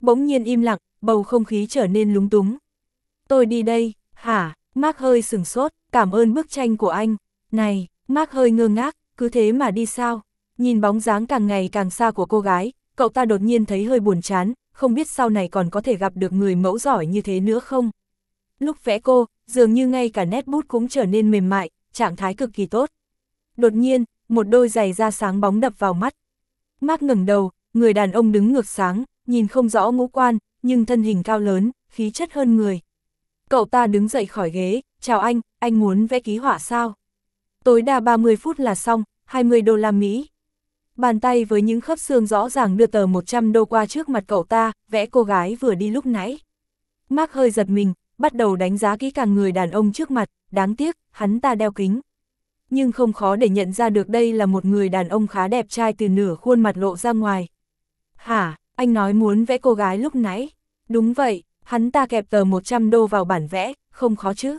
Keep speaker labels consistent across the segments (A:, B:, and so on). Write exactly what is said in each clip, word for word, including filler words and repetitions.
A: Bỗng nhiên im lặng, bầu không khí trở nên lúng túng. Tôi đi đây, hả? Mark hơi sửng sốt, cảm ơn bức tranh của anh. Này, Mark hơi ngơ ngác, cứ thế mà đi sao? Nhìn bóng dáng càng ngày càng xa của cô gái, cậu ta đột nhiên thấy hơi buồn chán, không biết sau này còn có thể gặp được người mẫu giỏi như thế nữa không? Lúc vẽ cô, dường như ngay cả nét bút cũng trở nên mềm mại, trạng thái cực kỳ tốt. Đột nhiên, một đôi giày da sáng bóng đập vào mắt. Mark ngẩng đầu, người đàn ông đứng ngược sáng, nhìn không rõ ngũ quan, nhưng thân hình cao lớn, khí chất hơn người. Cậu ta đứng dậy khỏi ghế, chào anh, anh muốn vẽ ký họa sao? Tối đa ba mươi phút là xong, hai mươi đô la Mỹ. Bàn tay với những khớp xương rõ ràng đưa tờ một trăm đô qua trước mặt cậu ta, vẽ cô gái vừa đi lúc nãy. Mark hơi giật mình, bắt đầu đánh giá kỹ càng người đàn ông trước mặt, đáng tiếc, hắn ta đeo kính. Nhưng không khó để nhận ra được đây là một người đàn ông khá đẹp trai từ nửa khuôn mặt lộ ra ngoài. Hả, anh nói muốn vẽ cô gái lúc nãy? Đúng vậy, hắn ta kẹp tờ một trăm đô vào bản vẽ, không khó chứ?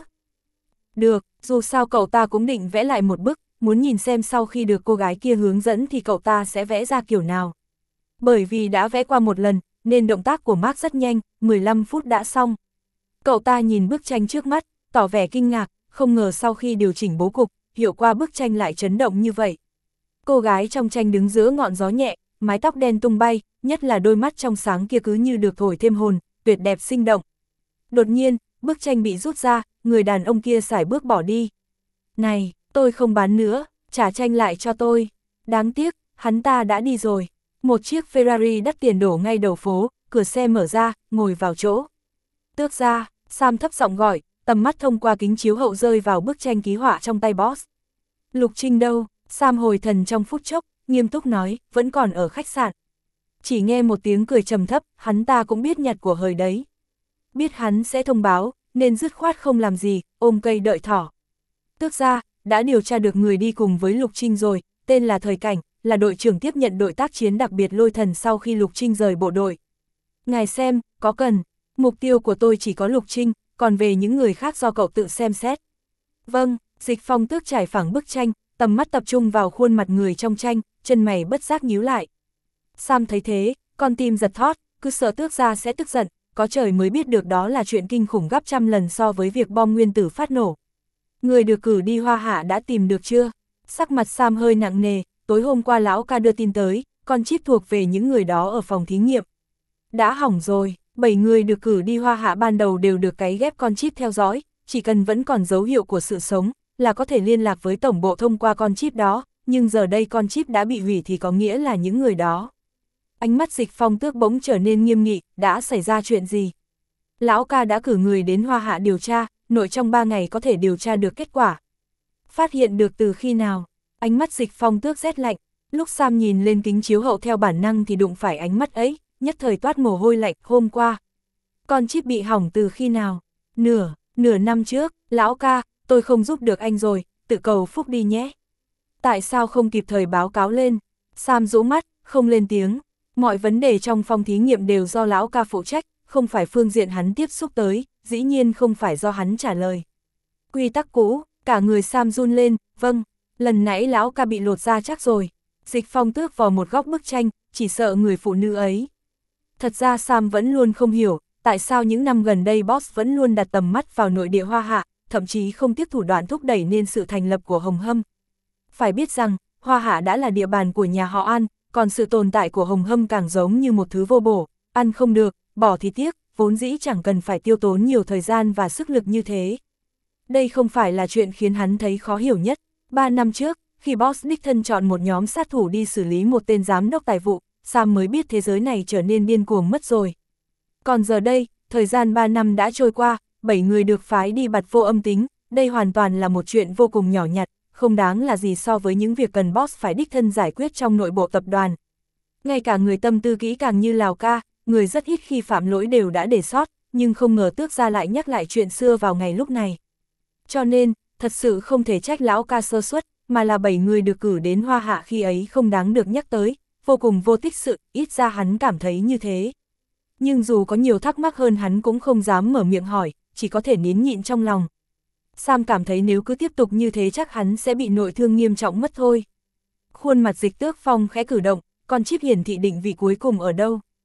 A: Được, dù sao cậu ta cũng định vẽ lại một bức, muốn nhìn xem sau khi được cô gái kia hướng dẫn thì cậu ta sẽ vẽ ra kiểu nào. Bởi vì đã vẽ qua một lần, nên động tác của Mark rất nhanh, mười lăm phút đã xong. Cậu ta nhìn bức tranh trước mắt, tỏ vẻ kinh ngạc, không ngờ sau khi điều chỉnh bố cục, hiệu quả bức tranh lại chấn động như vậy. Cô gái trong tranh đứng giữa ngọn gió nhẹ, mái tóc đen tung bay, nhất là đôi mắt trong sáng kia cứ như được thổi thêm hồn, tuyệt đẹp sinh động. Đột nhiên, bức tranh bị rút ra, người đàn ông kia sải bước bỏ đi. Này, tôi không bán nữa, trả tranh lại cho tôi. Đáng tiếc, hắn ta đã đi rồi. Một chiếc Ferrari đắt tiền đổ ngay đầu phố, cửa xe mở ra, ngồi vào chỗ. Tước gia, Sam thấp giọng gọi, tầm mắt thông qua kính chiếu hậu rơi vào bức tranh ký họa trong tay boss. Lục Trinh đâu? Sam hồi thần trong phút chốc, nghiêm túc nói, vẫn còn ở khách sạn. Chỉ nghe một tiếng cười trầm thấp, hắn ta cũng biết nhặt của hời đấy. Biết hắn sẽ thông báo, nên dứt khoát không làm gì, ôm cây đợi thỏ. Tước gia, đã điều tra được người đi cùng với Lục Trinh rồi, tên là Thời Cảnh, là đội trưởng tiếp nhận đội tác chiến đặc biệt Lôi Thần sau khi Lục Trinh rời bộ đội. Ngài xem, có cần, mục tiêu của tôi chỉ có Lục Trinh, còn về những người khác do cậu tự xem xét. Vâng, Dịch Phong Tước trải phẳng bức tranh, tầm mắt tập trung vào khuôn mặt người trong tranh, chân mày bất giác nhíu lại. Sam thấy thế, con tim giật thót, cứ sợ Tước gia sẽ tức giận, có trời mới biết được đó là chuyện kinh khủng gấp trăm lần so với việc bom nguyên tử phát nổ. Người được cử đi Hoa Hạ đã tìm được chưa? Sắc mặt Sam hơi nặng nề, tối hôm qua lão ca đưa tin tới, con chip thuộc về những người đó ở phòng thí nghiệm. Đã hỏng rồi, bảy người được cử đi Hoa Hạ ban đầu đều được cấy ghép con chip theo dõi, chỉ cần vẫn còn dấu hiệu của sự sống, là có thể liên lạc với tổng bộ thông qua con chip đó, nhưng giờ đây con chip đã bị hủy thì có nghĩa là những người đó. Ánh mắt Dịch Phong Tước bỗng trở nên nghiêm nghị, đã xảy ra chuyện gì? Lão ca đã cử người đến Hoa Hạ điều tra, nội trong ba ngày có thể điều tra được kết quả. Phát hiện được từ khi nào? Ánh mắt Dịch Phong Tước rét lạnh, lúc Sam nhìn lên kính chiếu hậu theo bản năng thì đụng phải ánh mắt ấy, nhất thời toát mồ hôi lạnh. Hôm qua. Con chip bị hỏng từ khi nào? Nửa, nửa năm trước. Lão ca, tôi không giúp được anh rồi, tự cầu phúc đi nhé. Tại sao không kịp thời báo cáo lên? Sam rũ mắt, không lên tiếng. Mọi vấn đề trong phòng thí nghiệm đều do lão ca phụ trách, không phải phương diện hắn tiếp xúc tới, dĩ nhiên không phải do hắn trả lời. Quy tắc cũ, cả người Sam run lên, vâng, lần nãy lão ca bị lột ra chắc rồi. Dịch Phong Tước vào một góc bức tranh, chỉ sợ người phụ nữ ấy. Thật ra Sam vẫn luôn không hiểu, tại sao những năm gần đây boss vẫn luôn đặt tầm mắt vào nội địa Hoa Hạ, thậm chí không tiếc thủ đoạn thúc đẩy nên sự thành lập của Hồng Hâm. Phải biết rằng, Hoa Hạ đã là địa bàn của nhà họ An, còn sự tồn tại của Hồng Hâm càng giống như một thứ vô bổ, ăn không được, bỏ thì tiếc, vốn dĩ chẳng cần phải tiêu tốn nhiều thời gian và sức lực như thế. Đây không phải là chuyện khiến hắn thấy khó hiểu nhất. Ba năm trước, khi boss đích thân chọn một nhóm sát thủ đi xử lý một tên giám đốc tài vụ, Sam mới biết thế giới này trở nên điên cuồng mất rồi. Còn giờ đây, thời gian ba năm đã trôi qua, bảy người được phái đi bặt vô âm tính, đây hoàn toàn là một chuyện vô cùng nhỏ nhặt, không đáng là gì so với những việc cần boss phải đích thân giải quyết trong nội bộ tập đoàn. Ngay cả người tâm tư kỹ càng như Lào ca, người rất ít khi phạm lỗi đều đã để sót, nhưng không ngờ Tước gia lại nhắc lại chuyện xưa vào ngày lúc này. Cho nên, thật sự không thể trách lão ca sơ suất, mà là bảy người được cử đến Hoa Hạ khi ấy không đáng được nhắc tới, vô cùng vô tích sự, ít ra hắn cảm thấy như thế. Nhưng dù có nhiều thắc mắc hơn hắn cũng không dám mở miệng hỏi, chỉ có thể nín nhịn trong lòng. Sam cảm thấy nếu cứ tiếp tục như thế chắc hắn sẽ bị nội thương nghiêm trọng mất thôi. Khuôn mặt Dịch Tước Phong khẽ cử động, con chip hiển thị định vị cuối cùng ở đâu?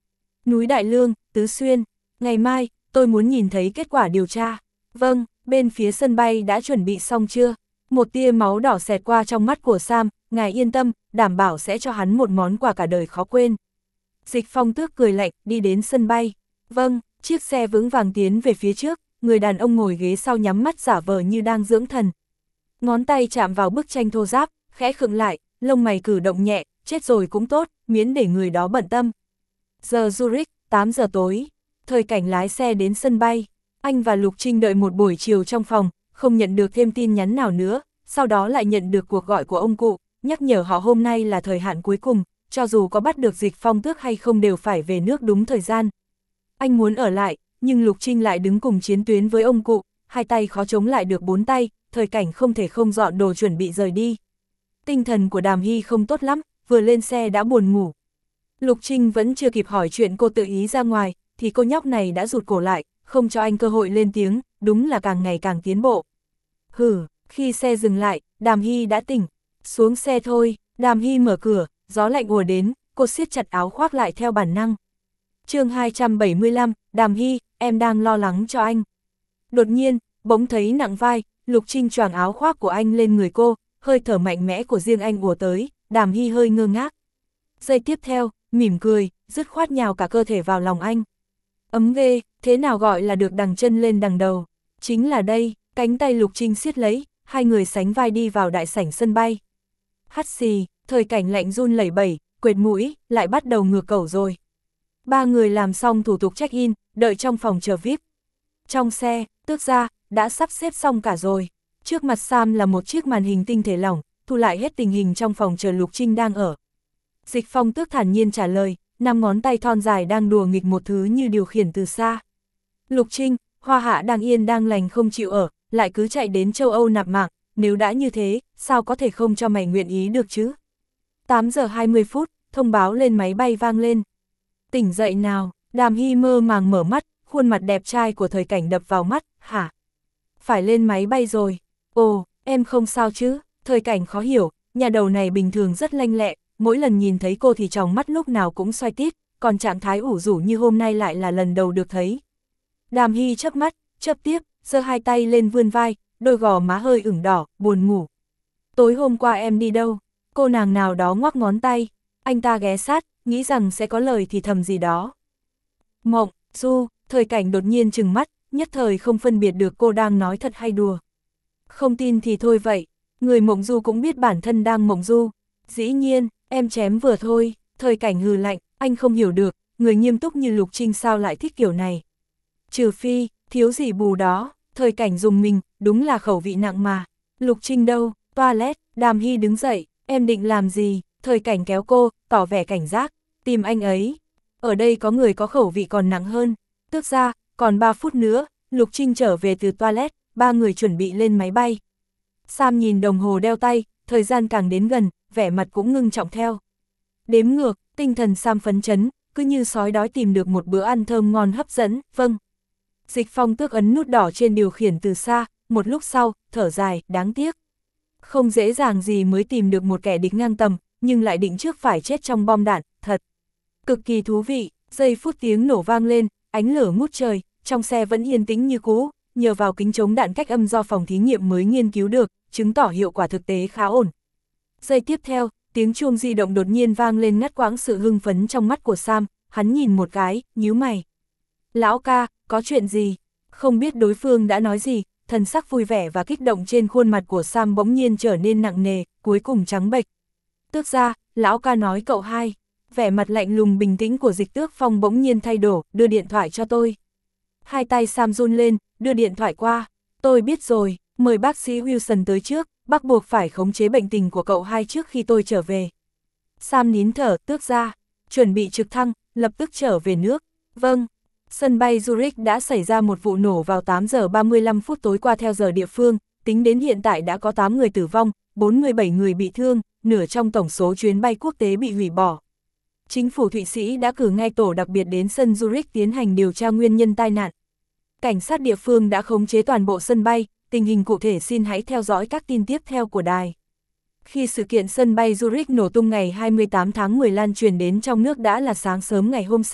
A: Núi Đại Lương, Tứ Xuyên. Ngày mai, tôi muốn nhìn thấy kết quả điều tra. Vâng, bên phía sân bay đã chuẩn bị xong chưa? Một tia máu đỏ xẹt qua trong mắt của Sam, ngài yên tâm, đảm bảo sẽ cho hắn một món quà cả đời khó quên. Dịch Phong Tước cười lạnh, đi đến sân bay. Vâng, chiếc xe vững vàng tiến về phía trước, người đàn ông ngồi ghế sau nhắm mắt giả vờ như đang dưỡng thần. Ngón tay chạm vào bức tranh thô ráp, khẽ khựng lại, lông mày cử động nhẹ, chết rồi cũng tốt, miễn để người đó bận tâm. Giờ Zurich, tám giờ tối, Thời Cảnh lái xe đến sân bay. Anh và Lục Trinh đợi một buổi chiều trong phòng, không nhận được thêm tin nhắn nào nữa, sau đó lại nhận được cuộc gọi của ông cụ, nhắc nhở họ hôm nay là thời hạn cuối cùng, cho dù có bắt được Dịch Phong Tước hay không đều phải về nước đúng thời gian. Anh muốn ở lại, nhưng Lục Trinh lại đứng cùng chiến tuyến với ông cụ, hai tay khó chống lại được bốn tay, Thời Cảnh không thể không dọn đồ chuẩn bị rời đi. Tinh thần của Đàm Hy không tốt lắm, vừa lên xe đã buồn ngủ. Lục Trinh vẫn chưa kịp hỏi chuyện cô tự ý ra ngoài, thì cô nhóc này đã rụt cổ lại, không cho anh cơ hội lên tiếng, đúng là càng ngày càng tiến bộ. Hừ, khi xe dừng lại, Đàm Hy đã tỉnh. Xuống xe thôi, Đàm Hy mở cửa, gió lạnh ùa đến, cô siết chặt áo khoác lại theo bản năng. chương hai trăm bảy mươi lăm, Đàm Hy, em đang lo lắng cho anh. Đột nhiên, bỗng thấy nặng vai, Lục Trinh choàng áo khoác của anh lên người cô, hơi thở mạnh mẽ của riêng anh ùa tới, Đàm Hy hơi ngơ ngác. Giây tiếp theo, mỉm cười, dứt khoát nhào cả cơ thể vào lòng anh. Ấm ghê, thế nào gọi là được đằng chân lên đằng đầu? Chính là đây, cánh tay Lục Trinh siết lấy, hai người sánh vai đi vào đại sảnh sân bay. Hắt xì, Thời Cảnh lạnh run lẩy bẩy, quệt mũi, lại bắt đầu ngược cẩu rồi. Ba người làm xong thủ tục check-in, đợi trong phòng chờ vi ai pi. Trong xe, Tước gia, đã sắp xếp xong cả rồi. Trước mặt Sam là một chiếc màn hình tinh thể lỏng, thu lại hết tình hình trong phòng chờ Lục Trinh đang ở. Dịch Phong Tước thản nhiên trả lời, năm ngón tay thon dài đang đùa nghịch một thứ như điều khiển từ xa. Lục Trinh, Hoa Hạ đang yên đang lành không chịu ở, lại cứ chạy đến châu Âu nạp mạng, nếu đã như thế, sao có thể không cho mày nguyện ý được chứ? tám giờ hai mươi phút, thông báo lên máy bay vang lên. Tỉnh dậy nào, Đàm Hy mơ màng mở mắt, khuôn mặt đẹp trai của Thời Cảnh đập vào mắt, hả? Phải lên máy bay rồi. Ồ, em không sao chứ? Thời Cảnh khó hiểu, nhà đầu này bình thường rất lanh lẹ, mỗi lần nhìn thấy cô thì tròng mắt lúc nào cũng xoay tít, còn trạng thái ủ rũ như hôm nay lại là lần đầu được thấy. Đàm Hy chớp mắt, chớp tiếp, giơ hai tay lên vươn vai, đôi gò má hơi ửng đỏ, buồn ngủ. Tối hôm qua em đi đâu? Cô nàng nào đó ngoắc ngón tay, anh ta ghé sát, nghĩ rằng sẽ có lời thì thầm gì đó. Mộng, du, Thời Cảnh đột nhiên trừng mắt, nhất thời không phân biệt được cô đang nói thật hay đùa. Không tin thì thôi vậy, người mộng du cũng biết bản thân đang mộng du. Dĩ nhiên, em chém vừa thôi, Thời Cảnh hừ lạnh, anh không hiểu được, người nghiêm túc như Lục Trinh sao lại thích kiểu này. Trừ phi, thiếu gì bù đó, Thời Cảnh dùng mình, đúng là khẩu vị nặng mà. Lục Trinh đâu, toilet, Đàm Hy đứng dậy, em định làm gì? Thời Cảnh kéo cô, tỏ vẻ cảnh giác, tìm anh ấy. Ở đây có người có khẩu vị còn nặng hơn. Tước ra, còn ba phút nữa, Lục Trinh trở về từ toilet, ba người chuẩn bị lên máy bay. Sam nhìn đồng hồ đeo tay, thời gian càng đến gần, vẻ mặt cũng ngưng trọng theo. Đếm ngược, tinh thần Sam phấn chấn, cứ như sói đói tìm được một bữa ăn thơm ngon hấp dẫn, vâng. Dịch Phong Tước ấn nút đỏ trên điều khiển từ xa, một lúc sau, thở dài, đáng tiếc. Không dễ dàng gì mới tìm được một kẻ địch ngang tầm, nhưng lại định trước phải chết trong bom đạn, thật. Cực kỳ thú vị, giây phút tiếng nổ vang lên, ánh lửa ngút trời, trong xe vẫn yên tĩnh như cũ, nhờ vào kính chống đạn cách âm do phòng thí nghiệm mới nghiên cứu được, chứng tỏ hiệu quả thực tế khá ổn. Giây tiếp theo, tiếng chuông di động đột nhiên vang lên ngắt quãng sự hưng phấn trong mắt của Sam, hắn nhìn một cái, nhíu mày. Lão ca, có chuyện gì? Không biết đối phương đã nói gì, thần sắc vui vẻ và kích động trên khuôn mặt của Sam bỗng nhiên trở nên nặng nề, cuối cùng trắng bệch. Tước ra, lão ca nói cậu hai. Vẻ mặt lạnh lùng bình tĩnh của Dịch Tước Phong bỗng nhiên thay đổi, đưa điện thoại cho tôi. Hai tay Sam run lên, đưa điện thoại qua. Tôi biết rồi, mời bác sĩ Wilson tới trước, bác buộc phải khống chế bệnh tình của cậu hai trước khi tôi trở về. Sam nín thở, Tước ra, chuẩn bị trực thăng, lập tức trở về nước. Vâng. Sân bay Zurich đã xảy ra một vụ nổ vào tám giờ ba mươi lăm phút tối qua theo giờ địa phương, tính đến hiện tại đã có tám người tử vong, bốn mươi bảy người bị thương, nửa trong tổng số chuyến bay quốc tế bị hủy bỏ. Chính phủ Thụy Sĩ đã cử ngay tổ đặc biệt đến sân Zurich tiến hành điều tra nguyên nhân tai nạn. Cảnh sát địa phương đã khống chế toàn bộ sân bay, tình hình cụ thể xin hãy theo dõi các tin tiếp theo của đài. Khi sự kiện sân bay Zurich nổ tung ngày hai mươi tám tháng mười lan truyền đến trong nước đã là sáng sớm ngày hôm sau,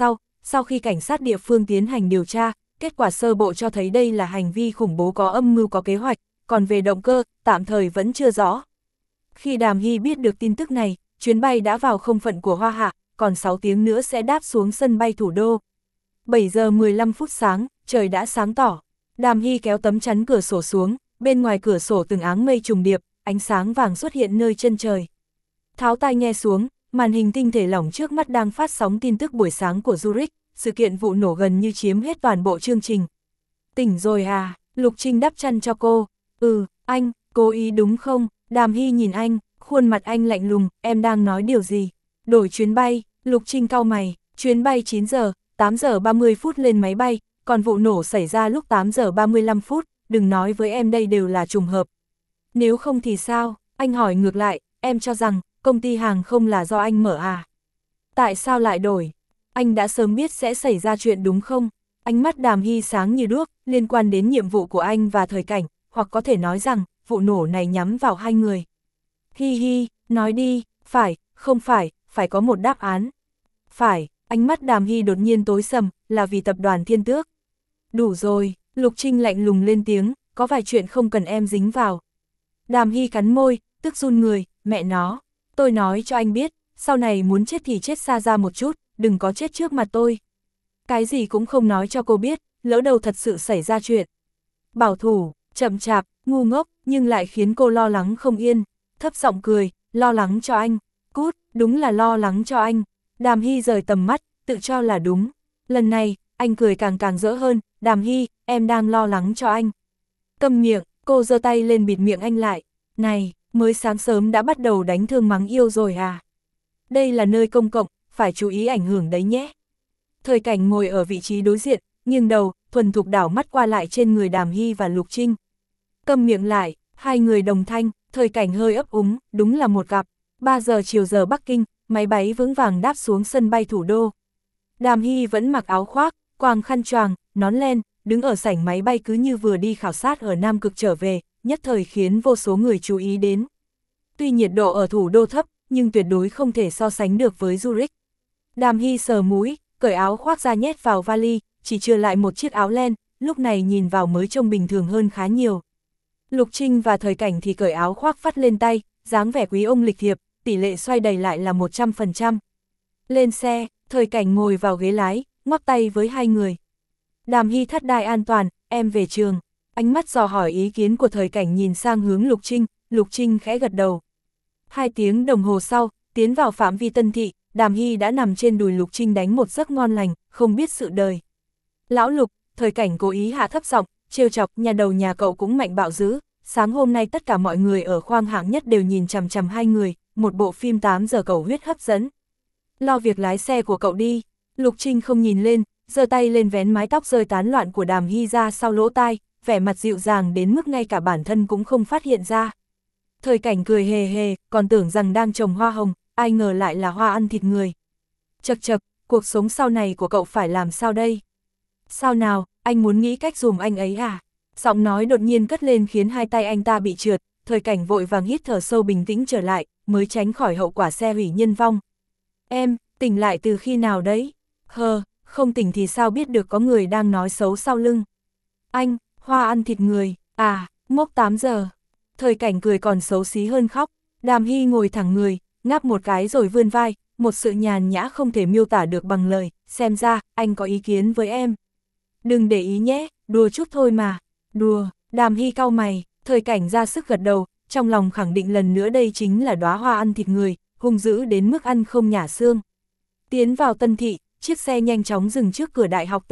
A: sau khi cảnh sát địa phương tiến hành điều tra, kết quả sơ bộ cho thấy đây là hành vi khủng bố có âm mưu có kế hoạch, còn về động cơ, tạm thời vẫn chưa rõ. Khi Đàm Hy biết được tin tức này, chuyến bay đã vào không phận của Hoa Hạ, còn sáu tiếng nữa sẽ đáp xuống sân bay thủ đô. bảy giờ mười lăm phút sáng, trời đã sáng tỏ. Đàm Hy kéo tấm chắn cửa sổ xuống, bên ngoài cửa sổ từng áng mây trùng điệp, ánh sáng vàng xuất hiện nơi chân trời. Tháo tai nghe xuống, màn hình tinh thể lỏng trước mắt đang phát sóng tin tức buổi sáng của Zurich, sự kiện vụ nổ gần như chiếm hết toàn bộ chương trình. Tỉnh rồi à? Lục Trinh đắp chăn cho cô. Ừ, anh, cố ý đúng không? Đàm Hy nhìn anh, khuôn mặt anh lạnh lùng, em đang nói điều gì? Đổi chuyến bay, Lục Trinh cau mày, chuyến bay chín giờ, tám giờ ba mươi phút lên máy bay, còn vụ nổ xảy ra lúc tám giờ ba mươi lăm phút, đừng nói với em đây đều là trùng hợp. Nếu không thì sao? Anh hỏi ngược lại, em cho rằng công ty hàng không là do anh mở à? Tại sao lại đổi? Anh đã sớm biết sẽ xảy ra chuyện đúng không? Ánh mắt Đàm Hy sáng như đuốc, liên quan đến nhiệm vụ của anh và thời cảnh, hoặc có thể nói rằng, vụ nổ này nhắm vào hai người. Hi hi, nói đi, phải, không phải, phải có một đáp án. Phải, ánh mắt Đàm Hy đột nhiên tối sầm, là vì tập đoàn Thiên Tước. Đủ rồi, Lục Trinh lạnh lùng lên tiếng, có vài chuyện không cần em dính vào. Đàm Hy cắn môi, tức run người, mẹ nó. Tôi nói cho anh biết, sau này muốn chết thì chết xa ra một chút, đừng có chết trước mặt tôi. Cái gì cũng không nói cho cô biết, lỡ đầu thật sự xảy ra chuyện. Bảo thủ, chậm chạp, ngu ngốc, nhưng lại khiến cô lo lắng không yên. Thấp giọng cười, lo lắng cho anh. Cút, đúng là lo lắng cho anh. Đàm Hy rời tầm mắt, tự cho là đúng. Lần này, anh cười càng càng rỡ hơn. Đàm Hy, em đang lo lắng cho anh. Câm miệng, cô giơ tay lên bịt miệng anh lại. Này, mới sáng sớm đã bắt đầu đánh thương mắng yêu rồi à? Đây là nơi công cộng, phải chú ý ảnh hưởng đấy nhé. Thời cảnh ngồi ở vị trí đối diện, nghiêng đầu, thuần thục đảo mắt qua lại trên người Đàm Hy và Lục Trinh. Câm miệng lại, hai người đồng thanh, thời cảnh hơi ấp úng, đúng là một cặp. ba giờ chiều giờ Bắc Kinh, máy bay vững vàng đáp xuống sân bay thủ đô. Đàm Hy vẫn mặc áo khoác, quàng khăn choàng, nón len, đứng ở sảnh máy bay cứ như vừa đi khảo sát ở Nam Cực trở về, nhất thời khiến vô số người chú ý đến. Tuy nhiệt độ ở thủ đô thấp, nhưng tuyệt đối không thể so sánh được với Zurich. Đàm Hy sờ mũi, cởi áo khoác ra nhét vào vali, chỉ chừa lại một chiếc áo len, lúc này nhìn vào mới trông bình thường hơn khá nhiều. Lục Trinh và thời cảnh thì cởi áo khoác vắt lên tay, dáng vẻ quý ông lịch thiệp, tỷ lệ xoay đầy lại là một trăm phần trăm. Lên xe, thời cảnh ngồi vào ghế lái, ngoắc tay với hai người. Đàm Hy thắt đai an toàn, em về trường. Ánh mắt dò hỏi ý kiến của thời cảnh nhìn sang hướng Lục Trinh, Lục Trinh khẽ gật đầu. Hai tiếng đồng hồ sau, tiến vào phạm vi Tân Thị, Đàm Hy đã nằm trên đùi Lục Trinh đánh một giấc ngon lành, không biết sự đời. Lão Lục, thời cảnh cố ý hạ thấp giọng, trêu chọc, nhà đầu nhà cậu cũng mạnh bạo dữ. Sáng hôm nay tất cả mọi người ở khoang hạng nhất đều nhìn chằm chằm hai người, một bộ phim tám giờ cầu huyết hấp dẫn. Lo việc lái xe của cậu đi. Lục Trinh không nhìn lên, giơ tay lên vén mái tóc rơi tán loạn của Đàm Hy ra sau lỗ tai, vẻ mặt dịu dàng đến mức ngay cả bản thân cũng không phát hiện ra. Thời cảnh cười hề hề, còn tưởng rằng đang trồng hoa hồng, ai ngờ lại là hoa ăn thịt người. Chật chật, cuộc sống sau này của cậu phải làm sao đây? Sao nào, anh muốn nghĩ cách dùm anh ấy à? Giọng nói đột nhiên cất lên khiến hai tay anh ta bị trượt, thời cảnh vội vàng hít thở sâu bình tĩnh trở lại, mới tránh khỏi hậu quả xe hủy nhân vong. Em, tỉnh lại từ khi nào đấy? Hờ, không tỉnh thì sao biết được có người đang nói xấu sau lưng? Anh, hoa ăn thịt người, à, mốc tám giờ. Thời cảnh cười còn xấu xí hơn khóc, Đàm Hy ngồi thẳng người, ngáp một cái rồi vươn vai, một sự nhàn nhã không thể miêu tả được bằng lời, xem ra, anh có ý kiến với em. Đừng để ý nhé, đùa chút thôi mà. Đùa, Đàm Hy cau mày, thời cảnh ra sức gật đầu, trong lòng khẳng định lần nữa đây chính là đóa hoa ăn thịt người, hung dữ đến mức ăn không nhả xương. Tiến vào Tân Thị, chiếc xe nhanh chóng dừng trước cửa đại học T.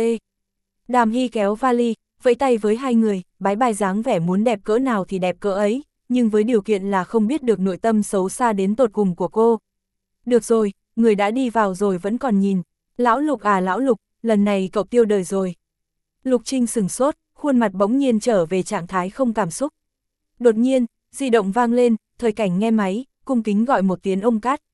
A: Đàm Hy kéo vali, vẫy tay với hai người, bái bài dáng vẻ muốn đẹp cỡ nào thì đẹp cỡ ấy, nhưng với điều kiện là không biết được nội tâm xấu xa đến tột cùng của cô. Được rồi, người đã đi vào rồi vẫn còn nhìn. Lão Lục à lão Lục, lần này cậu tiêu đời rồi. Lục Trinh sừng sốt, khuôn mặt bỗng nhiên trở về trạng thái không cảm xúc. Đột nhiên, di động vang lên, thời cảnh nghe máy, cung kính gọi một tiếng ông Cát.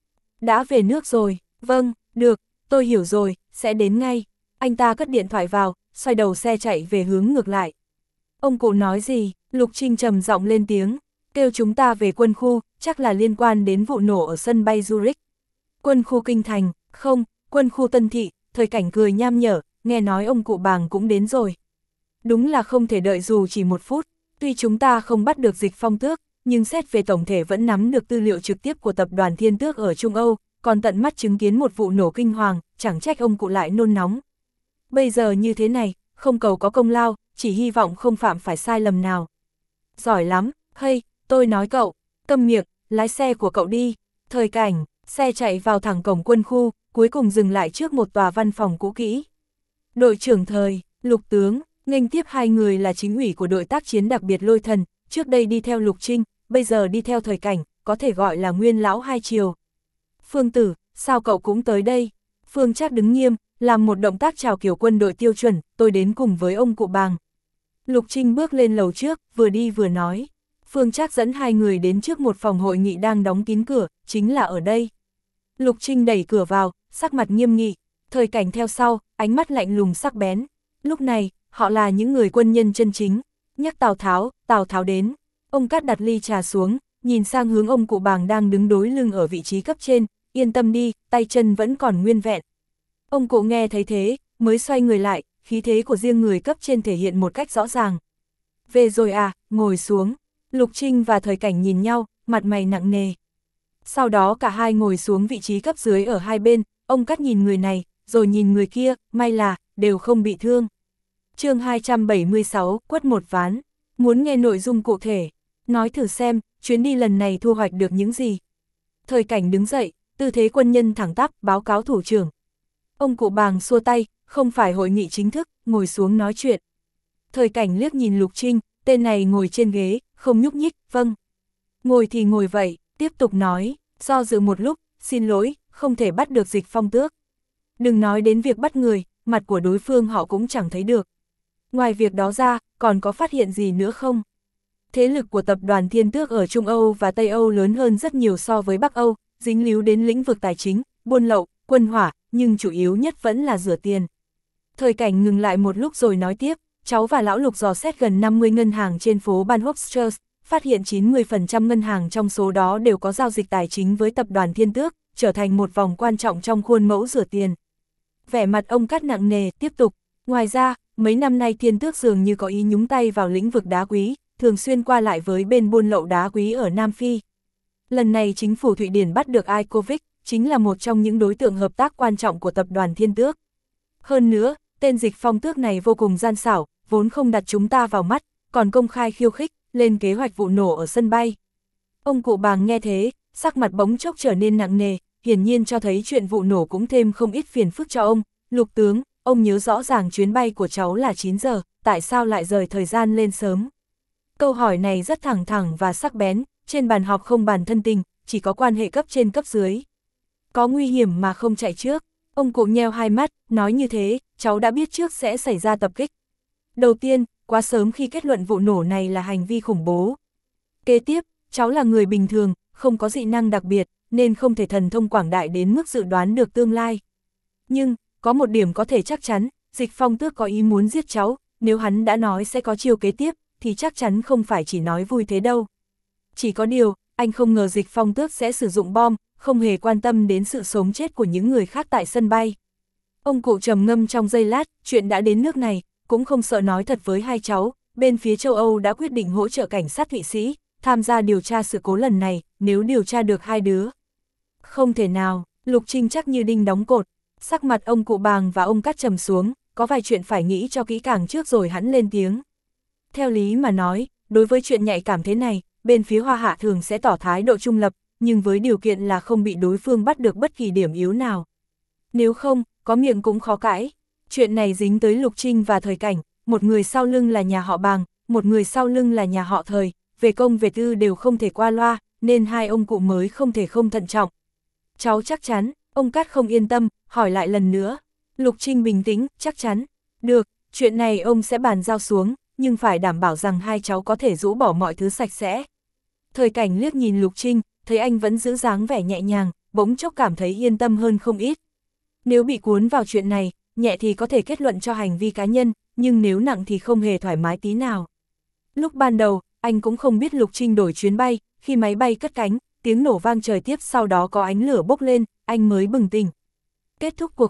A: Đã về nước rồi, vâng, được, tôi hiểu rồi, sẽ đến ngay. Anh ta cất điện thoại vào, xoay đầu xe chạy về hướng ngược lại. Ông cụ nói gì? Lục Trinh trầm giọng lên tiếng, kêu chúng ta về quân khu, chắc là liên quan đến vụ nổ ở sân bay Zurich. Quân khu Kinh Thành, không, quân khu Tân Thị, Thời Cảnh cười nham nhở, nghe nói ông cụ Bàng cũng đến rồi. Đúng là không thể đợi dù chỉ một phút, tuy chúng ta không bắt được Dịch Phong Tước, nhưng xét về tổng thể vẫn nắm được tư liệu trực tiếp của tập đoàn Thiên Tước ở Trung Âu, còn tận mắt chứng kiến một vụ nổ kinh hoàng, chẳng trách ông cụ lại nôn nóng. Bây giờ như thế này, không cầu có công lao, chỉ hy vọng không phạm phải sai lầm nào. Giỏi lắm, hay, tôi nói cậu, câm miệng, lái xe của cậu đi. Thời Cảnh, xe chạy vào thẳng cổng quân khu, cuối cùng dừng lại trước một tòa văn phòng cũ kỹ. Đội trưởng Thời, Lục tướng, nghênh tiếp hai người là chính ủy của đội tác chiến đặc biệt Lôi Thần, trước đây đi theo Lục Trinh, bây giờ đi theo Thời Cảnh, có thể gọi là nguyên lão hai triều. Phương Tử, sao cậu cũng tới đây? Phương Trác đứng nghiêm, làm một động tác chào kiểu quân đội tiêu chuẩn, tôi đến cùng với ông cụ Bàng. Lục Trinh bước lên lầu trước, vừa đi vừa nói. Phương Trác dẫn hai người đến trước một phòng hội nghị đang đóng kín cửa, chính là ở đây. Lục Trinh đẩy cửa vào, sắc mặt nghiêm nghị, Thời Cảnh theo sau, ánh mắt lạnh lùng sắc bén. Lúc này, họ là những người quân nhân chân chính. Nhắc Tào Tháo, Tào Tháo đến. Ông Cát đặt ly trà xuống, nhìn sang hướng ông cụ Bàng đang đứng đối lưng ở vị trí cấp trên, yên tâm đi, tay chân vẫn còn nguyên vẹn. Ông cụ nghe thấy thế, mới xoay người lại, khí thế của riêng người cấp trên thể hiện một cách rõ ràng. Về rồi à, ngồi xuống. Lục Trinh và Thời Cảnh nhìn nhau, mặt mày nặng nề. Sau đó cả hai ngồi xuống vị trí cấp dưới ở hai bên, ông Cát nhìn người này, rồi nhìn người kia, may là, đều không bị thương. chương hai trăm bảy mươi sáu, quất một ván. Muốn nghe nội dung cụ thể, nói thử xem, chuyến đi lần này thu hoạch được những gì. Thời Cảnh đứng dậy, tư thế quân nhân thẳng tắp, báo cáo thủ trưởng. Ông cụ Bàng xua tay, không phải hội nghị chính thức, ngồi xuống nói chuyện. Thời Cảnh liếc nhìn Lục Trinh, tên này ngồi trên ghế, không nhúc nhích, vâng. Ngồi thì ngồi vậy, tiếp tục nói, do dự một lúc, xin lỗi, không thể bắt được Dịch Phong Tước. Đừng nói đến việc bắt người, mặt của đối phương họ cũng chẳng thấy được. Ngoài việc đó ra, còn có phát hiện gì nữa không? Thế lực của tập đoàn Thiên Tước ở Trung Âu và Tây Âu lớn hơn rất nhiều so với Bắc Âu, dính líu đến lĩnh vực tài chính, buôn lậu, quân hỏa, nhưng chủ yếu nhất vẫn là rửa tiền. Thời Cảnh ngừng lại một lúc rồi nói tiếp, cháu và lão Lục dò xét gần năm mươi ngân hàng trên phố Banhofstrasse, phát hiện chín mươi phần trăm ngân hàng trong số đó đều có giao dịch tài chính với tập đoàn Thiên Tước, trở thành một vòng quan trọng trong khuôn mẫu rửa tiền. Vẻ mặt ông Cát nặng nề, tiếp tục, ngoài ra, mấy năm nay Thiên Tước dường như có ý nhúng tay vào lĩnh vực đá quý, thường xuyên qua lại với bên buôn lậu đá quý ở Nam Phi. Lần này chính phủ Thụy Điển bắt được Icovik, chính là một trong những đối tượng hợp tác quan trọng của tập đoàn Thiên Tước. Hơn nữa, tên Dịch Phong Tước này vô cùng gian xảo, vốn không đặt chúng ta vào mắt, còn công khai khiêu khích, lên kế hoạch vụ nổ ở sân bay. Ông cụ Bàng nghe thế, sắc mặt bỗng chốc trở nên nặng nề, hiển nhiên cho thấy chuyện vụ nổ cũng thêm không ít phiền phức cho ông. Lục tướng, ông nhớ rõ ràng chuyến bay của cháu là chín giờ, tại sao lại rời thời gian lên sớm? Câu hỏi này rất thẳng thẳng và sắc bén, trên bàn họp không bàn thân tình, chỉ có quan hệ cấp trên cấp dưới. Có nguy hiểm mà không chạy trước. Ông cụ nheo hai mắt, nói như thế, cháu đã biết trước sẽ xảy ra tập kích. Đầu tiên, quá sớm khi kết luận vụ nổ này là hành vi khủng bố. Kế tiếp, cháu là người bình thường, không có dị năng đặc biệt, nên không thể thần thông quảng đại đến mức dự đoán được tương lai. Nhưng, có một điểm có thể chắc chắn, Dịch Phong Tước có ý muốn giết cháu, nếu hắn đã nói sẽ có chiêu kế tiếp, thì chắc chắn không phải chỉ nói vui thế đâu. Chỉ có điều, anh không ngờ Dịch Phong Tước sẽ sử dụng bom, không hề quan tâm đến sự sống chết của những người khác tại sân bay. Ông cụ trầm ngâm trong giây lát, chuyện đã đến nước này, cũng không sợ nói thật với hai cháu, bên phía châu Âu đã quyết định hỗ trợ cảnh sát Thụy Sĩ, tham gia điều tra sự cố lần này, nếu điều tra được hai đứa. Không thể nào, Lục Trinh chắc như đinh đóng cột, sắc mặt ông cụ Bàng và ông Cát trầm xuống, có vài chuyện phải nghĩ cho kỹ càng trước rồi hắn lên tiếng. Theo lý mà nói, đối với chuyện nhạy cảm thế này, bên phía Hoa Hạ thường sẽ tỏ thái độ trung lập, nhưng với điều kiện là không bị đối phương bắt được bất kỳ điểm yếu nào. Nếu không, có miệng cũng khó cãi. Chuyện này dính tới Lục Trinh và Thời Cảnh, một người sau lưng là nhà họ Bàng, một người sau lưng là nhà họ Thời, về công về tư đều không thể qua loa, nên hai ông cụ mới không thể không thận trọng. Cháu chắc chắn, ông Cát không yên tâm, hỏi lại lần nữa. Lục Trinh bình tĩnh, chắc chắn. Được, chuyện này ông sẽ bàn giao xuống, nhưng phải đảm bảo rằng hai cháu có thể rũ bỏ mọi thứ sạch sẽ. Thời Cảnh liếc nhìn Lục Trinh, thấy anh vẫn giữ dáng vẻ nhẹ nhàng, bỗng chốc cảm thấy yên tâm hơn không ít. Nếu bị cuốn vào chuyện này, nhẹ thì có thể kết luận cho hành vi cá nhân, nhưng nếu nặng thì không hề thoải mái tí nào. Lúc ban đầu, anh cũng không biết Lục Trinh đổi chuyến bay, khi máy bay cất cánh, tiếng nổ vang trời tiếp sau đó có ánh lửa bốc lên, anh mới bừng tỉnh. Kết thúc cuộc họp,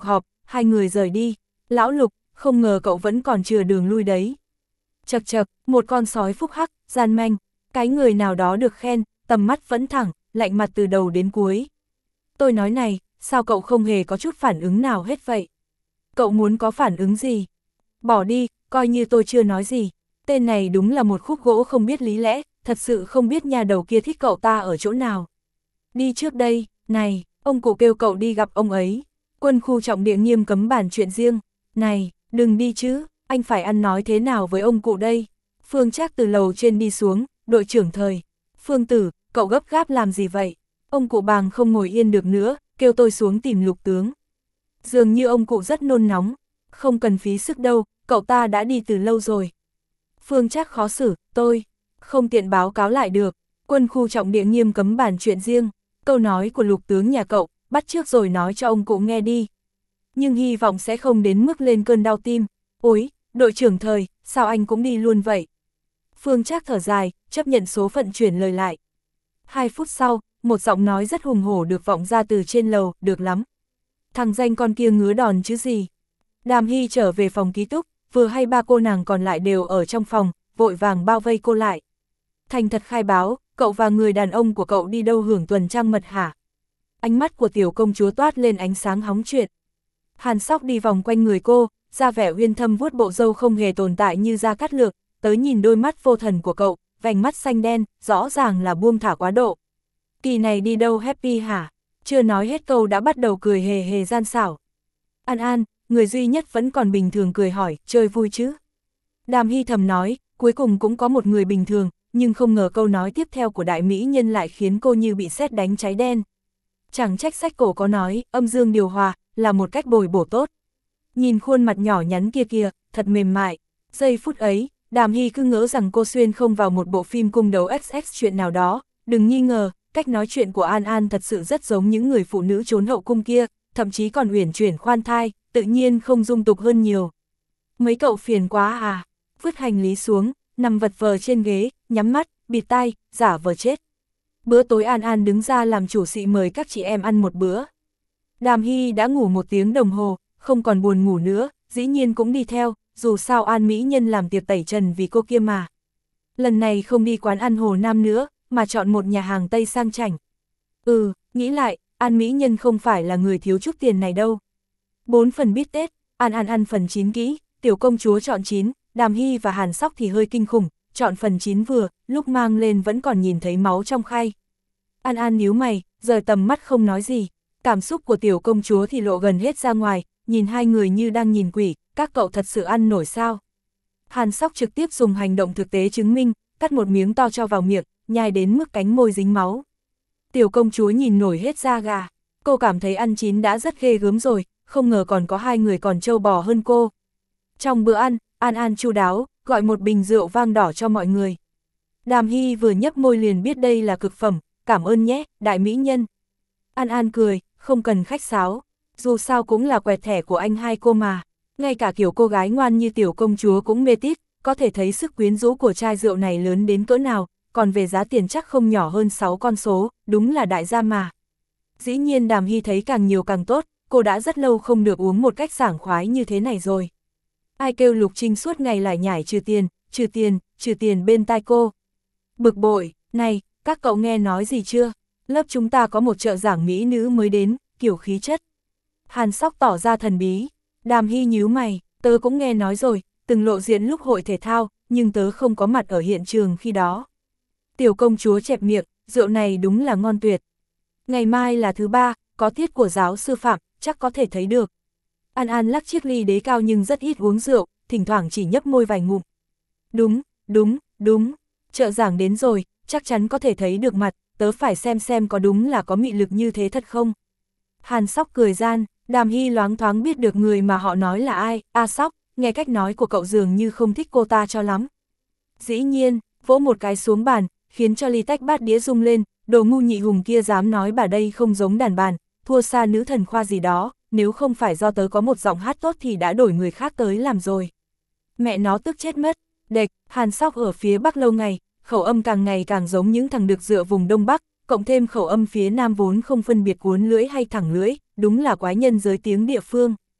A: hai người rời đi. Lão Lục, không ngờ cậu vẫn còn chừa đường lui đấy. Chật chật, một con sói phúc hắc, gian manh, cái người nào đó được khen, tầm mắt vẫn thẳng, lạnh mặt từ đầu đến cuối. Tôi nói này, sao cậu không hề có chút phản ứng nào hết vậy? Cậu muốn có phản ứng gì? Bỏ đi, coi như tôi chưa nói gì. Tên này đúng là một khúc gỗ không biết lý lẽ, thật sự không biết nhà đầu kia thích cậu ta ở chỗ nào. Đi trước đây, này, ông cụ kêu cậu đi gặp ông ấy. Quân khu trọng địa nghiêm cấm bàn chuyện riêng. Này, đừng đi chứ, anh phải ăn nói thế nào với ông cụ đây? Phương Trác từ lầu trên đi xuống, đội trưởng Thời. Phương Tử, cậu gấp gáp làm gì vậy? Ông cụ Bàng không ngồi yên được nữa, kêu tôi xuống tìm Lục tướng. Dường như ông cụ rất nôn nóng. Không cần phí sức đâu, cậu ta đã đi từ lâu rồi. Phương Trác khó xử, tôi không tiện báo cáo lại được. Quân khu trọng địa nghiêm cấm bàn chuyện riêng. Câu nói của Lục tướng nhà cậu, bắt trước rồi nói cho ông cụ nghe đi. Nhưng hy vọng sẽ không đến mức lên cơn đau tim. Ôi, đội trưởng Thời, sao anh cũng đi luôn vậy? Phương Trác thở dài, chấp nhận số phận chuyển lời lại. Hai phút sau, một giọng nói rất hùng hổ được vọng ra từ trên lầu, được lắm. Thằng danh con kia ngứa đòn chứ gì. Đàm Hy trở về phòng ký túc, vừa hay ba cô nàng còn lại đều ở trong phòng, vội vàng bao vây cô lại. Thành thật khai báo, cậu và người đàn ông của cậu đi đâu hưởng tuần trăng mật hả? Ánh mắt của tiểu công chúa toát lên ánh sáng hóng chuyện. Hàn Sóc đi vòng quanh người cô, ra vẻ uyên thâm vuốt bộ râu không hề tồn tại như Gia Cát Lượng, tới nhìn đôi mắt vô thần của cậu, vành mắt xanh đen, rõ ràng là buông thả quá độ. Kỳ này đi đâu happy hả? Chưa nói hết câu đã bắt đầu cười hề hề gian xảo. An An, người duy nhất vẫn còn bình thường cười hỏi, chơi vui chứ? Đàm Hy thầm nói, cuối cùng cũng có một người bình thường, nhưng không ngờ câu nói tiếp theo của đại mỹ nhân lại khiến cô như bị sét đánh cháy đen. Chẳng trách sách cổ có nói, âm dương điều hòa, là một cách bồi bổ tốt. Nhìn khuôn mặt nhỏ nhắn kia kìa, thật mềm mại. Giây phút ấy, Đàm Hy cứ ngỡ rằng cô xuyên không vào một bộ phim cung đấu ích ích chuyện nào đó. Đừng nghi ngờ, cách nói chuyện của An An thật sự rất giống những người phụ nữ trốn hậu cung kia, thậm chí còn uyển chuyển khoan thai, tự nhiên không dung tục hơn nhiều. Mấy cậu phiền quá à? Vứt hành lý xuống, nằm vật vờ trên ghế, nhắm mắt, bịt tai, giả vờ chết. Bữa tối An An đứng ra làm chủ sĩ mời các chị em ăn một bữa. Đàm Hy đã ngủ một tiếng đồng hồ, không còn buồn ngủ nữa, dĩ nhiên cũng đi theo, dù sao An Mỹ Nhân làm tiệc tẩy trần vì cô kia mà. Lần này không đi quán ăn Hồ Nam nữa, mà chọn một nhà hàng Tây sang chảnh. Ừ, nghĩ lại, An Mỹ Nhân không phải là người thiếu chút tiền này đâu. Bốn phần bít tết, An An ăn phần chín kỹ, tiểu công chúa chọn chín, Đàm Hy và Hàn Sóc thì hơi kinh khủng, chọn phần chín vừa, lúc mang lên vẫn còn nhìn thấy máu trong khay. An An nhíu mày, rời tầm mắt không nói gì, cảm xúc của tiểu công chúa thì lộ gần hết ra ngoài, nhìn hai người như đang nhìn quỷ, các cậu thật sự ăn nổi sao? Hàn Sóc trực tiếp dùng hành động thực tế chứng minh, cắt một miếng to cho vào miệng, nhai đến mức cánh môi dính máu. Tiểu công chúa nhìn nổi hết da gà, cô cảm thấy ăn chín đã rất ghê gớm rồi, không ngờ còn có hai người còn trâu bò hơn cô. Trong bữa ăn, An An chu đáo, gọi một bình rượu vang đỏ cho mọi người. Đàm Hy vừa nhấp môi liền biết đây là cực phẩm, cảm ơn nhé, đại mỹ nhân. An An cười, không cần khách sáo, dù sao cũng là quẹt thẻ của anh hai cô mà. Ngay cả kiểu cô gái ngoan như tiểu công chúa cũng mê tít, có thể thấy sức quyến rũ của chai rượu này lớn đến cỡ nào, còn về giá tiền chắc không nhỏ hơn sáu con số, đúng là đại gia mà. Dĩ nhiên Đàm Hy thấy càng nhiều càng tốt, cô đã rất lâu không được uống một cách sảng khoái như thế này rồi. Ai kêu Lục Trinh suốt ngày lại nhảy trừ tiền, trừ tiền, trừ tiền bên tai cô. Bực bội, này, các cậu nghe nói gì chưa? Lớp chúng ta có một trợ giảng mỹ nữ mới đến, kiểu khí chất. Hàn Sóc tỏ ra thần bí. Đàm Hy nhíu mày, tớ cũng nghe nói rồi, từng lộ diện lúc hội thể thao, nhưng tớ không có mặt ở hiện trường khi đó. Tiểu công chúa chẹp miệng, rượu này đúng là ngon tuyệt. Ngày mai là thứ ba, có tiết của giáo sư Phạm, chắc có thể thấy được. An An lắc chiếc ly đế cao nhưng rất ít uống rượu, thỉnh thoảng chỉ nhấp môi vài ngụm. Đúng, đúng, đúng, trợ giảng đến rồi, chắc chắn có thể thấy được mặt, tớ phải xem xem có đúng là có mị lực như thế thật không. Hàn Sóc cười gian, Đàm Hy loáng thoáng biết được người mà họ nói là ai, A Sóc, nghe cách nói của cậu dường như không thích cô ta cho lắm. Dĩ nhiên, vỗ một cái xuống bàn, khiến cho ly tách bát đĩa rung lên, đồ ngu nhị hùng kia dám nói bà đây không giống đàn bàn, thua xa nữ thần khoa gì đó, nếu không phải do tớ có một giọng hát tốt thì đã đổi người khác tới làm rồi. Mẹ nó tức chết mất, đệch, Hàn Sóc ở phía Bắc lâu ngày, khẩu âm càng ngày càng giống những thằng được dựa vùng Đông Bắc, cộng thêm khẩu âm phía Nam vốn không phân biệt cuốn lưỡi hay thẳng lưỡi, đúng là quái nhân giới tiếng địa phương.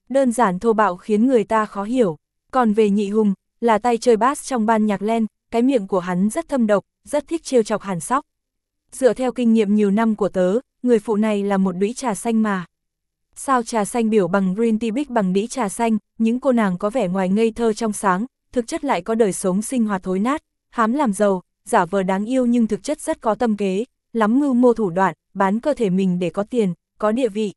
A: đơn giản thô bạo khiến người ta khó hiểu. Còn về Nhị Hùng, là tay chơi bass trong ban nhạc Len, cái miệng của hắn rất thâm độc, rất thích trêu chọc Hàn Sóc. Dựa theo kinh nghiệm nhiều năm của tớ, người phụ này là một đũy trà xanh mà. Sao trà xanh biểu bằng green tea bích bằng đĩ trà xanh, những cô nàng có vẻ ngoài ngây thơ trong sáng, thực chất lại có đời sống sinh hoạt thối nát, hám làm giàu, giả vờ đáng yêu nhưng thực chất rất có tâm kế, lắm mưu mô thủ đoạn, bán cơ thể mình để có tiền, có địa vị.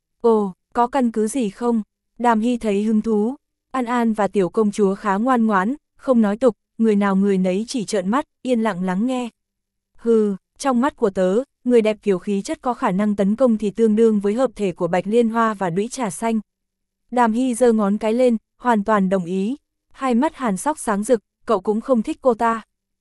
A: Ồ, có căn cứ gì không? Đàm Hy thấy hứng thú. An An và tiểu công chúa khá ngoan ngoãn, không nói tục, người nào người nấy chỉ trợn mắt, yên lặng lắng nghe. Hừ, trong mắt của tớ, người đẹp kiểu khí chất có khả năng tấn công thì tương đương với hợp thể của Bạch Liên Hoa và đũy trà xanh. Đàm Hy giơ ngón cái lên, hoàn toàn đồng ý. Hai mắt Hàn Sóc sáng rực, cậu cũng không thích cô ta.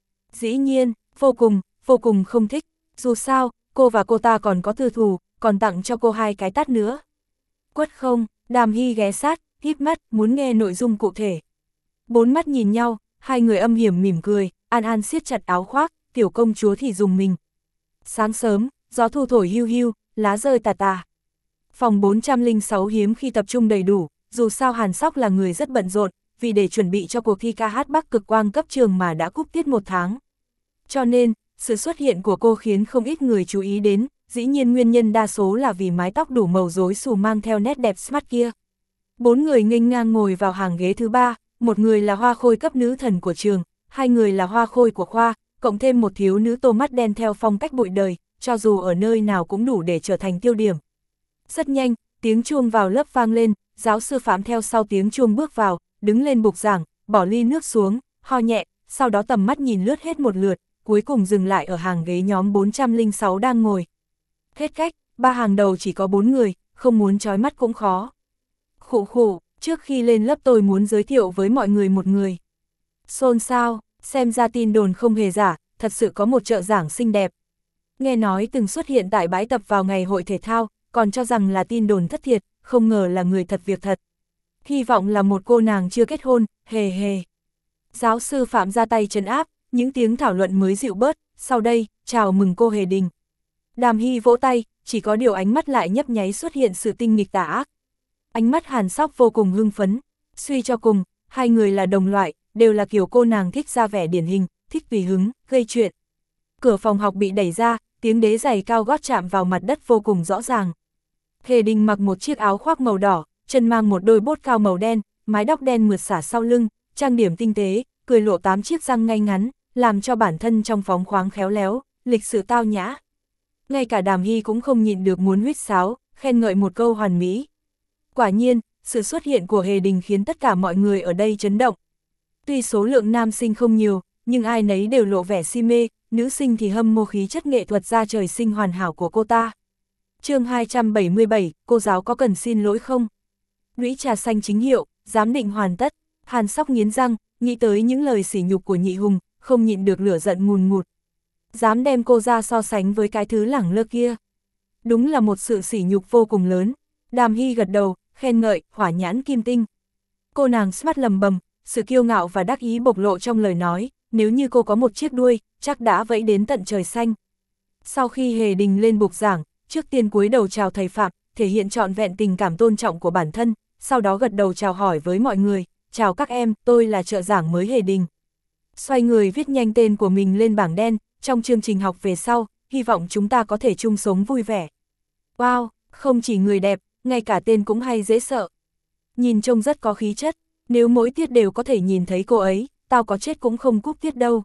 A: Dĩ nhiên, vô cùng, vô cùng không thích. Dù sao, cô và cô ta còn có tư thù, còn tặng cho cô hai cái tát nữa. Quất không, Đàm Hy ghé sát, híp mắt, muốn nghe nội dung cụ thể. Bốn mắt nhìn nhau, hai người âm hiểm mỉm cười, An An siết chặt áo khoác, tiểu công chúa thì dùng mình. Sáng sớm, gió thu thổi hiu hiu, lá rơi tà tà. Phòng bốn trăm lẻ sáu hiếm khi tập trung đầy đủ, dù sao Hàn Sóc là người rất bận rộn, vì để chuẩn bị cho cuộc thi ca hát Bắc Cực Quang cấp trường mà đã cúp tiết một tháng. Cho nên, sự xuất hiện của cô khiến không ít người chú ý đến, dĩ nhiên nguyên nhân đa số là vì mái tóc đủ màu rối xù mang theo nét đẹp smart kia. Bốn người nghênh ngang ngồi vào hàng ghế thứ ba, một người là hoa khôi cấp nữ thần của trường, hai người là hoa khôi của khoa, cộng thêm một thiếu nữ tô mắt đen theo phong cách bụi đời, cho dù ở nơi nào cũng đủ để trở thành tiêu điểm. Rất nhanh, tiếng chuông vào lớp vang lên, giáo sư Phạm theo sau tiếng chuông bước vào, đứng lên bục giảng, bỏ ly nước xuống, ho nhẹ, sau đó tầm mắt nhìn lướt hết một lượt, cuối cùng dừng lại ở hàng ghế nhóm bốn trăm lẻ sáu đang ngồi. Hết cách, ba hàng đầu chỉ có bốn người, không muốn chói mắt cũng khó. Khụ khụ, trước khi lên lớp tôi muốn giới thiệu với mọi người một người. Xôn xao, xem ra tin đồn không hề giả, thật sự có một trợ giảng xinh đẹp. Nghe nói từng xuất hiện tại bãi tập vào ngày hội thể thao, còn cho rằng là tin đồn thất thiệt, không ngờ là người thật việc thật. Hy vọng là một cô nàng chưa kết hôn, hề hề. Giáo sư Phạm ra tay trấn áp, những tiếng thảo luận mới dịu bớt, sau đây, chào mừng cô Hề Đình. Đàm Hy vỗ tay, chỉ có điều ánh mắt lại nhấp nháy xuất hiện sự tinh nghịch tà ác. Ánh mắt Hàn Sóc vô cùng hưng phấn, suy cho cùng, hai người là đồng loại, đều là kiểu cô nàng thích ra vẻ điển hình, thích tùy hứng, gây chuyện. Cửa phòng học bị đẩy ra, tiếng đế giày cao gót chạm vào mặt đất vô cùng rõ ràng. Hề Đình mặc một chiếc áo khoác màu đỏ, chân mang một đôi bốt cao màu đen, mái tóc đen mượt xả sau lưng, trang điểm tinh tế, cười lộ tám chiếc răng ngay ngắn, làm cho bản thân trong phóng khoáng khéo léo, lịch sự tao nhã. Ngay cả Đàm Hy cũng không nhịn được muốn huýt sáo, khen ngợi một câu hoàn mỹ. Quả nhiên, sự xuất hiện của Hề Đình khiến tất cả mọi người ở đây chấn động. Tuy số lượng nam sinh không nhiều, nhưng ai nấy đều lộ vẻ si mê, nữ sinh thì hâm mộ khí chất nghệ thuật ra trời sinh hoàn hảo của cô ta. Chương hai trăm bảy mươi bảy, cô giáo có cần xin lỗi không? Lũy trà xanh chính hiệu, giám định hoàn tất. Hàn Sóc nghiến răng, nghĩ tới những lời sỉ nhục của Nhị Hùng, không nhịn được lửa giận ngùn ngụt. Dám đem cô ra so sánh với cái thứ lẳng lơ kia. Đúng là một sự sỉ nhục vô cùng lớn. Đàm Hy gật đầu, khen ngợi, hỏa nhãn kim tinh. Cô nàng smart lầm bầm, sự kiêu ngạo và đắc ý bộc lộ trong lời nói, nếu như cô có một chiếc đuôi, chắc đã vẫy đến tận trời xanh. Sau khi Hề Đình lên bục giảng, trước tiên cúi đầu chào thầy Phạm, thể hiện trọn vẹn tình cảm tôn trọng của bản thân, sau đó gật đầu chào hỏi với mọi người, chào các em, tôi là trợ giảng mới Hề Đình. Xoay người viết nhanh tên của mình lên bảng đen, trong chương trình học về sau, hy vọng chúng ta có thể chung sống vui vẻ. Wow, không chỉ người đẹp, ngay cả tên cũng hay dễ sợ. Nhìn trông rất có khí chất, nếu mỗi tiết đều có thể nhìn thấy cô ấy, tao có chết cũng không cúp tiết đâu.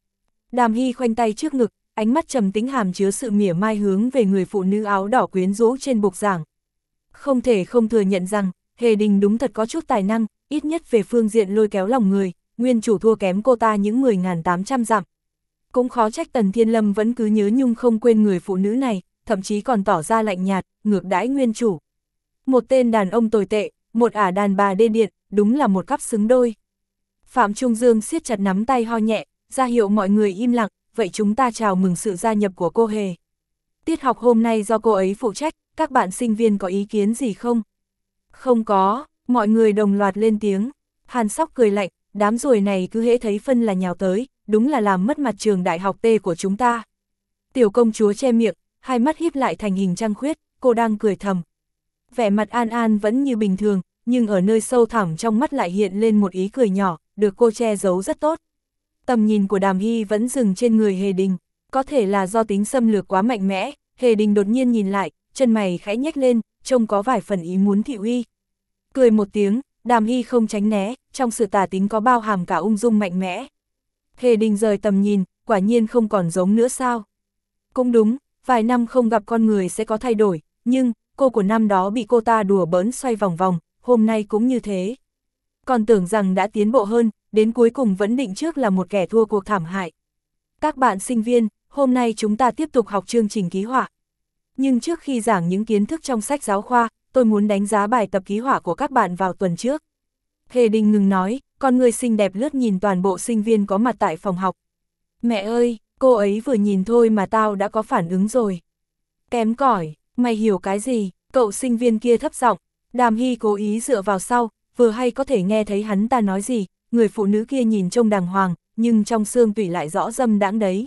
A: Đàm Hy khoanh tay trước ngực, ánh mắt trầm tính hàm chứa sự mỉa mai hướng về người phụ nữ áo đỏ quyến rũ trên bục giảng. Không thể không thừa nhận rằng, Hề Đình đúng thật có chút tài năng, ít nhất về phương diện lôi kéo lòng người, nguyên chủ thua kém cô ta những mười nghìn tám trăm dặm. Cũng khó trách Tần Thiên Lâm vẫn cứ nhớ nhung không quên người phụ nữ này, thậm chí còn tỏ ra lạnh nhạt, ngược đãi nguyên chủ. Một tên đàn ông tồi tệ, một ả đàn bà đê điện, đúng là một cặp xứng đôi. Phạm Trung Dương siết chặt nắm tay ho nhẹ, ra hiệu mọi người im lặng, vậy chúng ta chào mừng sự gia nhập của cô Hề. Tiết học hôm nay do cô ấy phụ trách, các bạn sinh viên có ý kiến gì không? Không có, mọi người đồng loạt lên tiếng. Hàn Sóc cười lạnh, đám ruồi này cứ hễ thấy phân là nhào tới, đúng là làm mất mặt trường đại học T của chúng ta. Tiểu công chúa che miệng, hai mắt híp lại thành hình trăng khuyết, cô đang cười thầm. Vẻ mặt An An vẫn như bình thường, nhưng ở nơi sâu thẳm trong mắt lại hiện lên một ý cười nhỏ, được cô che giấu rất tốt. Tầm nhìn của Đàm Hy vẫn dừng trên người Hề Đình, có thể là do tính xâm lược quá mạnh mẽ, Hề Đình đột nhiên nhìn lại, chân mày khẽ nhếch lên, trông có vài phần ý muốn thị uy. Cười một tiếng, Đàm Hy không tránh né, trong sự tà tính có bao hàm cả ung dung mạnh mẽ. Hề Đình rời tầm nhìn, quả nhiên không còn giống nữa sao. Cũng đúng, vài năm không gặp con người sẽ có thay đổi, nhưng, cô của năm đó bị cô ta đùa bỡn xoay vòng vòng, hôm nay cũng như thế. Còn tưởng rằng đã tiến bộ hơn, đến cuối cùng vẫn định trước là một kẻ thua cuộc thảm hại. Các bạn sinh viên, hôm nay chúng ta tiếp tục học chương trình ký họa. Nhưng trước khi giảng những kiến thức trong sách giáo khoa, tôi muốn đánh giá bài tập ký họa của các bạn vào tuần trước. Hề Đình ngừng nói, con người xinh đẹp lướt nhìn toàn bộ sinh viên có mặt tại phòng học. Mẹ ơi, cô ấy vừa nhìn thôi mà tao đã có phản ứng rồi. Kém cỏi, mày hiểu cái gì? Cậu sinh viên kia thấp giọng. Đàm Hy cố ý dựa vào sau, vừa hay có thể nghe thấy hắn ta nói gì. Người phụ nữ kia nhìn trông đàng hoàng, nhưng trong xương tủy lại rõ dâm đãng đấy.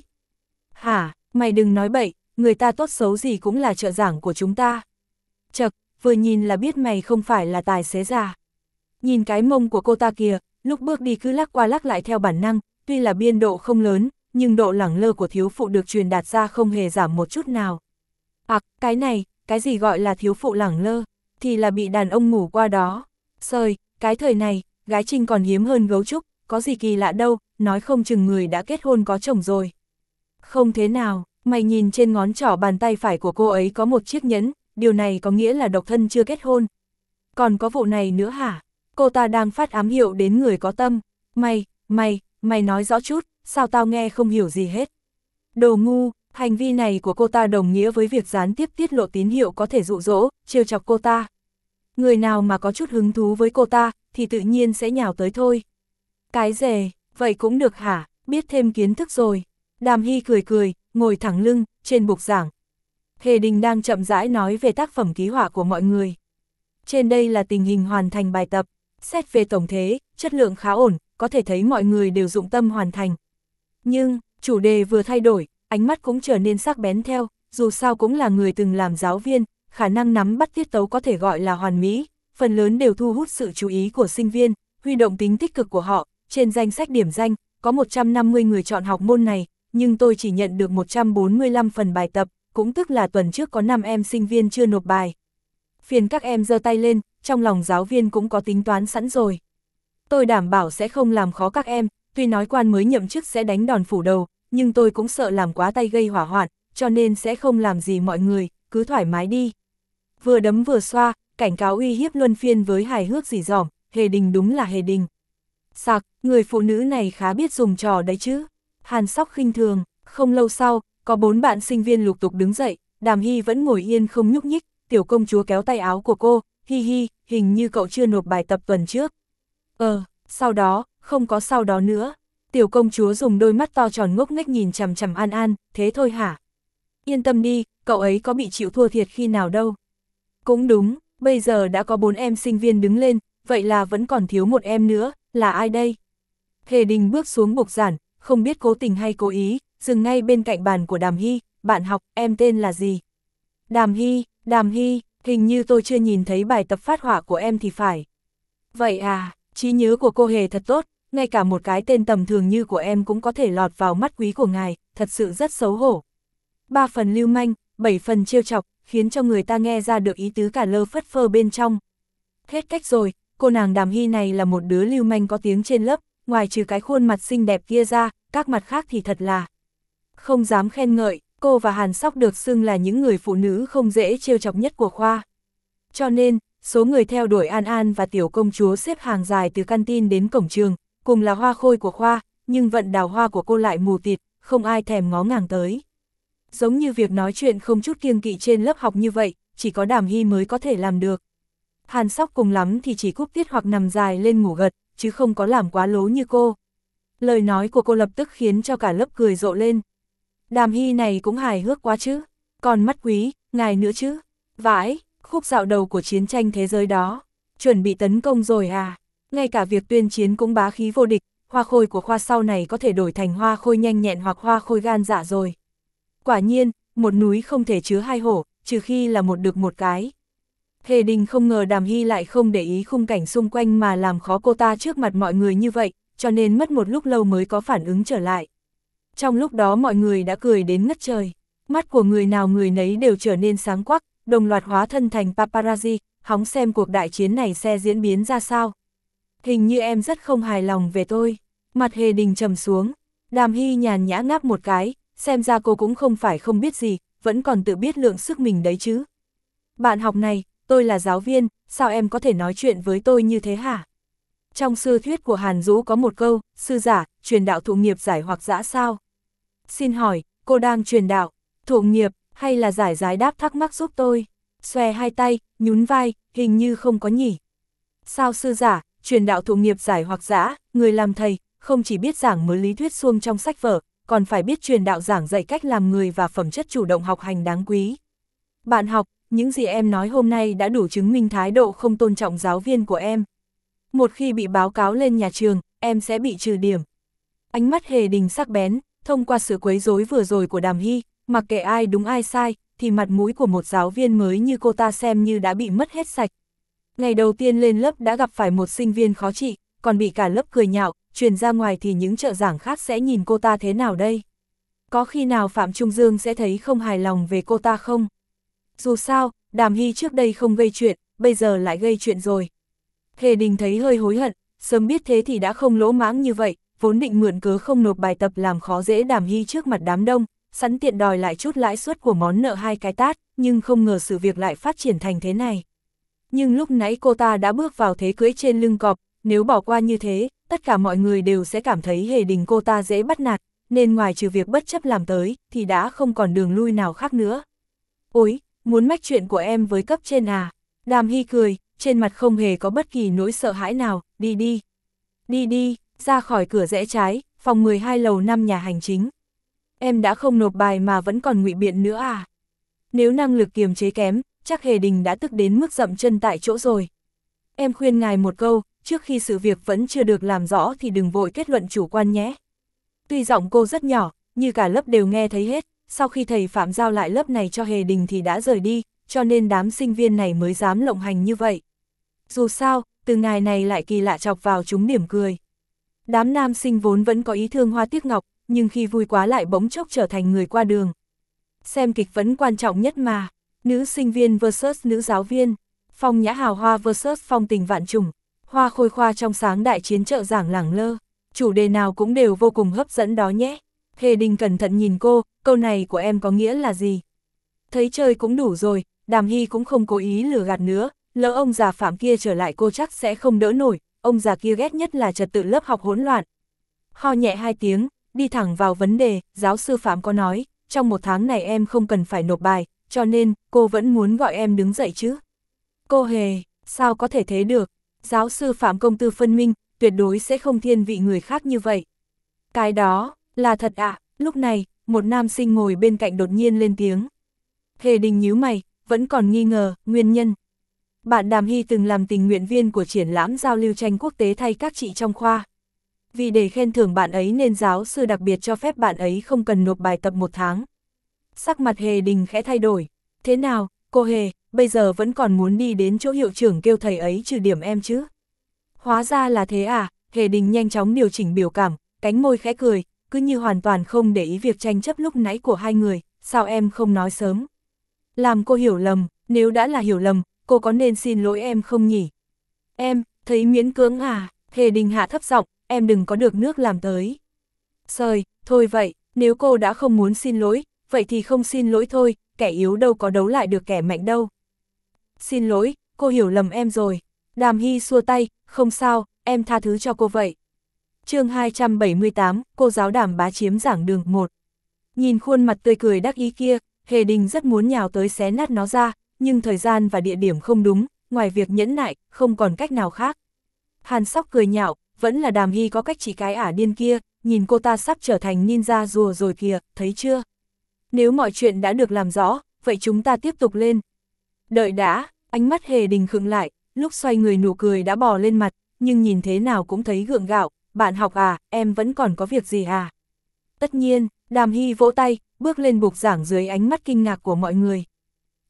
A: Hả, mày đừng nói bậy, người ta tốt xấu gì cũng là trợ giảng của chúng ta. Chậc, vừa nhìn là biết mày không phải là tài xế già. Nhìn cái mông của cô ta kìa, lúc bước đi cứ lắc qua lắc lại theo bản năng, tuy là biên độ không lớn, nhưng độ lẳng lơ của thiếu phụ được truyền đạt ra không hề giảm một chút nào. À, cái này, cái gì gọi là thiếu phụ lẳng lơ, thì là bị đàn ông ngủ qua đó. Sời, cái thời này, gái trinh còn hiếm hơn gấu trúc, có gì kỳ lạ đâu, nói không chừng người đã kết hôn có chồng rồi. Không thế nào, mày nhìn trên ngón trỏ bàn tay phải của cô ấy có một chiếc nhẫn, điều này có nghĩa là độc thân chưa kết hôn. Còn có vụ này nữa hả? Cô ta đang phát ám hiệu đến người có tâm. Mày, mày, mày nói rõ chút, sao tao nghe không hiểu gì hết. Đồ ngu, hành vi này của cô ta đồng nghĩa với việc gián tiếp tiết lộ tín hiệu có thể dụ dỗ, trêu chọc cô ta. Người nào mà có chút hứng thú với cô ta, thì tự nhiên sẽ nhào tới thôi. Cái dề, vậy cũng được hả, biết thêm kiến thức rồi. Đàm Hy cười cười, ngồi thẳng lưng, trên bục giảng. Hề Đình đang chậm rãi nói về tác phẩm ký họa của mọi người. Trên đây là tình hình hoàn thành bài tập. Xét về tổng thế, chất lượng khá ổn, có thể thấy mọi người đều dụng tâm hoàn thành. Nhưng, chủ đề vừa thay đổi, ánh mắt cũng trở nên sắc bén theo, dù sao cũng là người từng làm giáo viên, khả năng nắm bắt tiết tấu có thể gọi là hoàn mỹ, phần lớn đều thu hút sự chú ý của sinh viên, huy động tính tích cực của họ. Trên danh sách điểm danh, có một trăm năm mươi người chọn học môn này, nhưng tôi chỉ nhận được một trăm bốn mươi lăm phần bài tập, cũng tức là tuần trước có năm em sinh viên chưa nộp bài. Phiền các em giơ tay lên, trong lòng giáo viên cũng có tính toán sẵn rồi. Tôi đảm bảo sẽ không làm khó các em, tuy nói quan mới nhậm chức sẽ đánh đòn phủ đầu, nhưng tôi cũng sợ làm quá tay gây hỏa hoạn, cho nên sẽ không làm gì mọi người, cứ thoải mái đi. Vừa đấm vừa xoa, cảnh cáo uy hiếp luân phiên với hài hước dỉ dỏm, Hề Đình đúng là Hề Đình. Sặc, người phụ nữ này khá biết dùng trò đấy chứ. Hàn Sóc khinh thường, không lâu sau, có bốn bạn sinh viên lục tục đứng dậy, Đàm Hy vẫn ngồi yên không nhúc nhích, tiểu công chúa kéo tay áo của cô, hi hi, hình như cậu chưa nộp bài tập tuần trước. Ờ, sau đó, không có sau đó nữa. Tiểu công chúa dùng đôi mắt to tròn ngốc nghếch nhìn chằm chằm An An, thế thôi hả? Yên tâm đi, cậu ấy có bị chịu thua thiệt khi nào đâu. Cũng đúng, bây giờ đã có bốn em sinh viên đứng lên, vậy là vẫn còn thiếu một em nữa, là ai đây? Hề Đình bước xuống bục giảng, không biết cố tình hay cố ý, dừng ngay bên cạnh bàn của Đàm Hy, bạn học, em tên là gì? Đàm Hy, Đàm Hy, hình như tôi chưa nhìn thấy bài tập phát họa của em thì phải. Vậy à, trí nhớ của cô Hề thật tốt, ngay cả một cái tên tầm thường như của em cũng có thể lọt vào mắt quý của ngài, thật sự rất xấu hổ. Ba phần lưu manh, bảy phần trêu chọc, khiến cho người ta nghe ra được ý tứ cả lơ phất phơ bên trong. Hết cách rồi, cô nàng Đàm Hy này là một đứa lưu manh có tiếng trên lớp, ngoài trừ cái khuôn mặt xinh đẹp kia ra, các mặt khác thì thật là không dám khen ngợi. Cô và Hàn Sóc được xưng là những người phụ nữ không dễ trêu chọc nhất của khoa. Cho nên, số người theo đuổi An An và tiểu công chúa xếp hàng dài từ canteen đến cổng trường, cùng là hoa khôi của khoa, nhưng vận đào hoa của cô lại mù tịt, không ai thèm ngó ngàng tới. Giống như việc nói chuyện không chút kiêng kỵ trên lớp học như vậy, chỉ có Đàm Hy mới có thể làm được. Hàn Sóc cùng lắm thì chỉ cúp tiết hoặc nằm dài lên ngủ gật, chứ không có làm quá lố như cô. Lời nói của cô lập tức khiến cho cả lớp cười rộ lên. Đàm Hy này cũng hài hước quá chứ, còn mắt quý, ngài nữa chứ. Vãi, khúc dạo đầu của chiến tranh thế giới đó, chuẩn bị tấn công rồi à, ngay cả việc tuyên chiến cũng bá khí vô địch, hoa khôi của khoa sau này có thể đổi thành hoa khôi nhanh nhẹn hoặc hoa khôi gan dạ rồi. Quả nhiên, một núi không thể chứa hai hổ, trừ khi là một đực một cái. Hề Đình không ngờ Đàm Hy lại không để ý khung cảnh xung quanh mà làm khó cô ta trước mặt mọi người như vậy, cho nên mất một lúc lâu mới có phản ứng trở lại. Trong lúc đó mọi người đã cười đến ngất trời, mắt của người nào người nấy đều trở nên sáng quắc, đồng loạt hóa thân thành paparazzi, hóng xem cuộc đại chiến này sẽ diễn biến ra sao. Hình như em rất không hài lòng về tôi. Mặt Hề Đình trầm xuống, Đàm Hy nhàn nhã ngáp một cái, xem ra cô cũng không phải không biết gì, vẫn còn tự biết lượng sức mình đấy chứ. Bạn học này, tôi là giáo viên, sao em có thể nói chuyện với tôi như thế hả? Trong sư thuyết của Hàn Dũ có một câu, sư giả, truyền đạo thụ nghiệp giải hoặc dã sao? Xin hỏi, cô đang truyền đạo, thụ nghiệp, hay là giải giải đáp thắc mắc giúp tôi? Xòe hai tay, nhún vai, hình như không có nhỉ. Sao sư giả, truyền đạo thụ nghiệp giải hoặc dã, người làm thầy, không chỉ biết giảng mới lý thuyết suông trong sách vở, còn phải biết truyền đạo giảng dạy cách làm người và phẩm chất chủ động học hành đáng quý. Bạn học, những gì em nói hôm nay đã đủ chứng minh thái độ không tôn trọng giáo viên của em. Một khi bị báo cáo lên nhà trường, em sẽ bị trừ điểm. Ánh mắt Hề Đình sắc bén, thông qua sự quấy rối vừa rồi của Đàm Hy, mặc kệ ai đúng ai sai, thì mặt mũi của một giáo viên mới như cô ta xem như đã bị mất hết sạch. Ngày đầu tiên lên lớp đã gặp phải một sinh viên khó trị, còn bị cả lớp cười nhạo, truyền ra ngoài thì những trợ giảng khác sẽ nhìn cô ta thế nào đây? Có khi nào Phạm Trung Dương sẽ thấy không hài lòng về cô ta không? Dù sao, Đàm Hy trước đây không gây chuyện, bây giờ lại gây chuyện rồi. Hề Đình thấy hơi hối hận, sớm biết thế thì đã không lỗ mãng như vậy, vốn định mượn cớ không nộp bài tập làm khó dễ Đàm Hy trước mặt đám đông, sẵn tiện đòi lại chút lãi suất của món nợ hai cái tát, nhưng không ngờ sự việc lại phát triển thành thế này. Nhưng lúc nãy cô ta đã bước vào thế cưỡi trên lưng cọp, nếu bỏ qua như thế, tất cả mọi người đều sẽ cảm thấy Hề Đình cô ta dễ bắt nạt, nên ngoài trừ việc bất chấp làm tới, thì đã không còn đường lui nào khác nữa. Ôi, muốn mách chuyện của em với cấp trên à? Đàm Hy cười, trên mặt không hề có bất kỳ nỗi sợ hãi nào, đi đi. Đi đi, ra khỏi cửa rẽ trái, phòng mười hai lầu năm nhà hành chính. Em đã không nộp bài mà vẫn còn ngụy biện nữa à? Nếu năng lực kiềm chế kém, chắc Hề Đình đã tức đến mức dậm chân tại chỗ rồi. Em khuyên ngài một câu, trước khi sự việc vẫn chưa được làm rõ thì đừng vội kết luận chủ quan nhé. Tuy giọng cô rất nhỏ, như cả lớp đều nghe thấy hết, sau khi thầy Phạm giao lại lớp này cho Hề Đình thì đã rời đi, cho nên đám sinh viên này mới dám lộng hành như vậy. Dù sao, từ ngài này lại kỳ lạ chọc vào chúng điểm cười. Đám nam sinh vốn vẫn có ý thương hoa tiếc ngọc, nhưng khi vui quá lại bỗng chốc trở thành người qua đường. Xem kịch vẫn quan trọng nhất mà, nữ sinh viên versus nữ giáo viên, phong nhã hào hoa versus phong tình vạn trùng, hoa khôi khoa trong sáng đại chiến trợ giảng lẳng lơ, chủ đề nào cũng đều vô cùng hấp dẫn đó nhé. Hề Đình cẩn thận nhìn cô, câu này của em có nghĩa là gì? Thấy chơi cũng đủ rồi, Đàm Hy cũng không cố ý lừa gạt nữa, lỡ ông già Phạm kia trở lại cô chắc sẽ không đỡ nổi, ông già kia ghét nhất là trật tự lớp học hỗn loạn. Ho nhẹ hai tiếng, đi thẳng vào vấn đề, giáo sư Phạm có nói, trong một tháng này em không cần phải nộp bài, cho nên, cô vẫn muốn gọi em đứng dậy chứ. Cô Hề, sao có thể thế được, giáo sư Phạm công tư phân minh, tuyệt đối sẽ không thiên vị người khác như vậy. Cái đó, là thật ạ, à? Lúc này, một nam sinh ngồi bên cạnh đột nhiên lên tiếng. Hề Đình nhíu mày, vẫn còn nghi ngờ, nguyên nhân. Bạn Đàm Hy từng làm tình nguyện viên của triển lãm giao lưu tranh quốc tế thay các chị trong khoa. Vì để khen thưởng bạn ấy nên giáo sư đặc biệt cho phép bạn ấy không cần nộp bài tập một tháng. Sắc mặt Hề Đình khẽ thay đổi. Thế nào, cô Hề, bây giờ vẫn còn muốn đi đến chỗ hiệu trưởng kêu thầy ấy trừ điểm em chứ? Hóa ra là thế à, Hề Đình nhanh chóng điều chỉnh biểu cảm, cánh môi khẽ cười, cứ như hoàn toàn không để ý việc tranh chấp lúc nãy của hai người, sao em không nói sớm? Làm cô hiểu lầm, nếu đã là hiểu lầm, cô có nên xin lỗi em không nhỉ? Em, thấy miễn cưỡng à? Hề Đình hạ thấp giọng, em đừng có được nước làm tới. Sời, thôi vậy, nếu cô đã không muốn xin lỗi, vậy thì không xin lỗi thôi, kẻ yếu đâu có đấu lại được kẻ mạnh đâu. Xin lỗi, cô hiểu lầm em rồi. Đàm Hy xua tay, không sao, em tha thứ cho cô vậy. Chương hai trăm bảy mươi tám, cô giáo Đàm bá chiếm giảng đường một. Nhìn khuôn mặt tươi cười đắc ý kia, Hề Đình rất muốn nhào tới xé nát nó ra, nhưng thời gian và địa điểm không đúng, ngoài việc nhẫn nại, không còn cách nào khác. Hàn Sóc cười nhạo, vẫn là Đàm Hy có cách chỉ cái ả điên kia, nhìn cô ta sắp trở thành ninja rùa rồi kìa, thấy chưa? Nếu mọi chuyện đã được làm rõ, vậy chúng ta tiếp tục lên. Đợi đã, ánh mắt Hề Đình khựng lại, lúc xoay người nụ cười đã bò lên mặt, nhưng nhìn thế nào cũng thấy gượng gạo, bạn học à, em vẫn còn có việc gì à? Tất nhiên, Đàm Hy vỗ tay, bước lên bục giảng dưới ánh mắt kinh ngạc của mọi người.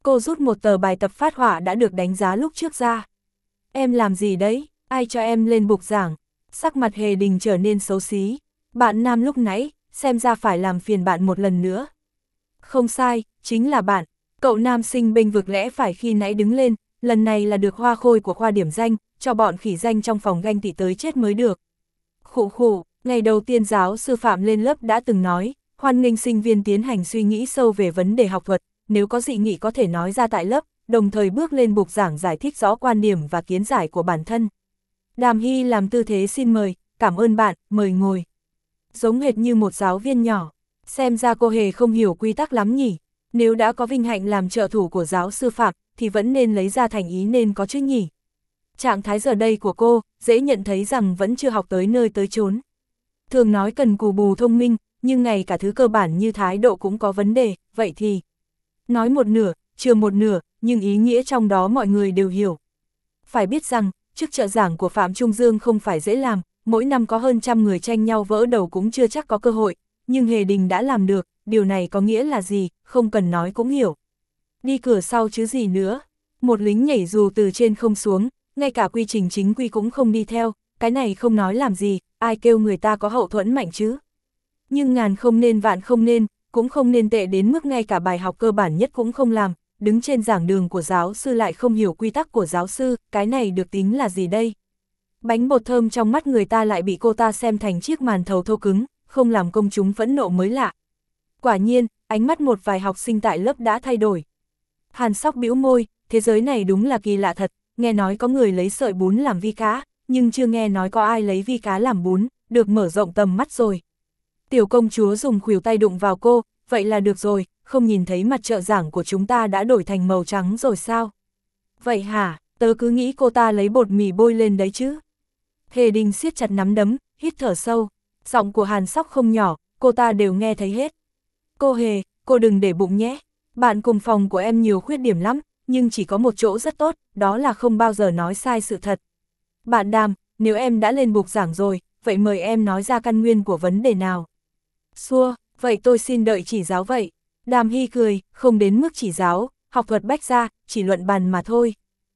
A: Cô rút một tờ bài tập phát họa đã được đánh giá lúc trước ra. Em làm gì đấy, ai cho em lên bục giảng? Sắc mặt Hề Đình trở nên xấu xí. Bạn nam lúc nãy, xem ra phải làm phiền bạn một lần nữa. Không sai, chính là bạn. Cậu nam sinh bênh vực lẽ phải khi nãy đứng lên, lần này là được hoa khôi của khoa điểm danh, cho bọn khỉ danh trong phòng ganh tị tới chết mới được. Khụ khụ, ngày đầu tiên giáo sư Phạm lên lớp đã từng nói, hoan nghênh sinh viên tiến hành suy nghĩ sâu về vấn đề học thuật, nếu có dị nghị có thể nói ra tại lớp, đồng thời bước lên bục giảng giải thích rõ quan điểm và kiến giải của bản thân. Đàm Hy làm tư thế xin mời, cảm ơn bạn, mời ngồi. Giống hệt như một giáo viên nhỏ, xem ra cô Hề không hiểu quy tắc lắm nhỉ, nếu đã có vinh hạnh làm trợ thủ của giáo sư Phạm, thì vẫn nên lấy ra thành ý nên có chứ nhỉ. Trạng thái giờ đây của cô, dễ nhận thấy rằng vẫn chưa học tới nơi tới chốn. Thường nói cần cù bù thông minh, nhưng ngay cả thứ cơ bản như thái độ cũng có vấn đề, vậy thì nói một nửa, chưa một nửa, nhưng ý nghĩa trong đó mọi người đều hiểu. Phải biết rằng, chức trợ giảng của Phạm Trung Dương không phải dễ làm, mỗi năm có hơn trăm người tranh nhau vỡ đầu cũng chưa chắc có cơ hội, nhưng Hề Đình đã làm được, điều này có nghĩa là gì, không cần nói cũng hiểu. Đi cửa sau chứ gì nữa, một lính nhảy dù từ trên không xuống, ngay cả quy trình chính quy cũng không đi theo, cái này không nói làm gì, ai kêu người ta có hậu thuẫn mạnh chứ. Nhưng ngàn không nên vạn không nên, cũng không nên tệ đến mức ngay cả bài học cơ bản nhất cũng không làm, đứng trên giảng đường của giáo sư lại không hiểu quy tắc của giáo sư, cái này được tính là gì đây? Bánh bột thơm trong mắt người ta lại bị cô ta xem thành chiếc màn thầu thô cứng, không làm công chúng phẫn nộ mới lạ. Quả nhiên, ánh mắt một vài học sinh tại lớp đã thay đổi. Hàn Sóc bĩu môi, thế giới này đúng là kỳ lạ thật, nghe nói có người lấy sợi bún làm vi cá, nhưng chưa nghe nói có ai lấy vi cá làm bún, được mở rộng tầm mắt rồi. Tiểu công chúa dùng khuỷu tay đụng vào cô, vậy là được rồi, không nhìn thấy mặt trợ giảng của chúng ta đã đổi thành màu trắng rồi sao? Vậy hả, tớ cứ nghĩ cô ta lấy bột mì bôi lên đấy chứ. Hề Đình siết chặt nắm đấm, hít thở sâu, giọng của Hàn Sóc không nhỏ, cô ta đều nghe thấy hết. Cô Hề, cô đừng để bụng nhé, bạn cùng phòng của em nhiều khuyết điểm lắm, nhưng chỉ có một chỗ rất tốt, đó là không bao giờ nói sai sự thật. Bạn Đàm, nếu em đã lên bục giảng rồi, vậy mời em nói ra căn nguyên của vấn đề nào. Xua, vậy tôi xin đợi chỉ giáo vậy. Đàm Hy cười, không đến mức chỉ giáo, học thuật bách gia, chỉ luận bàn mà thôi.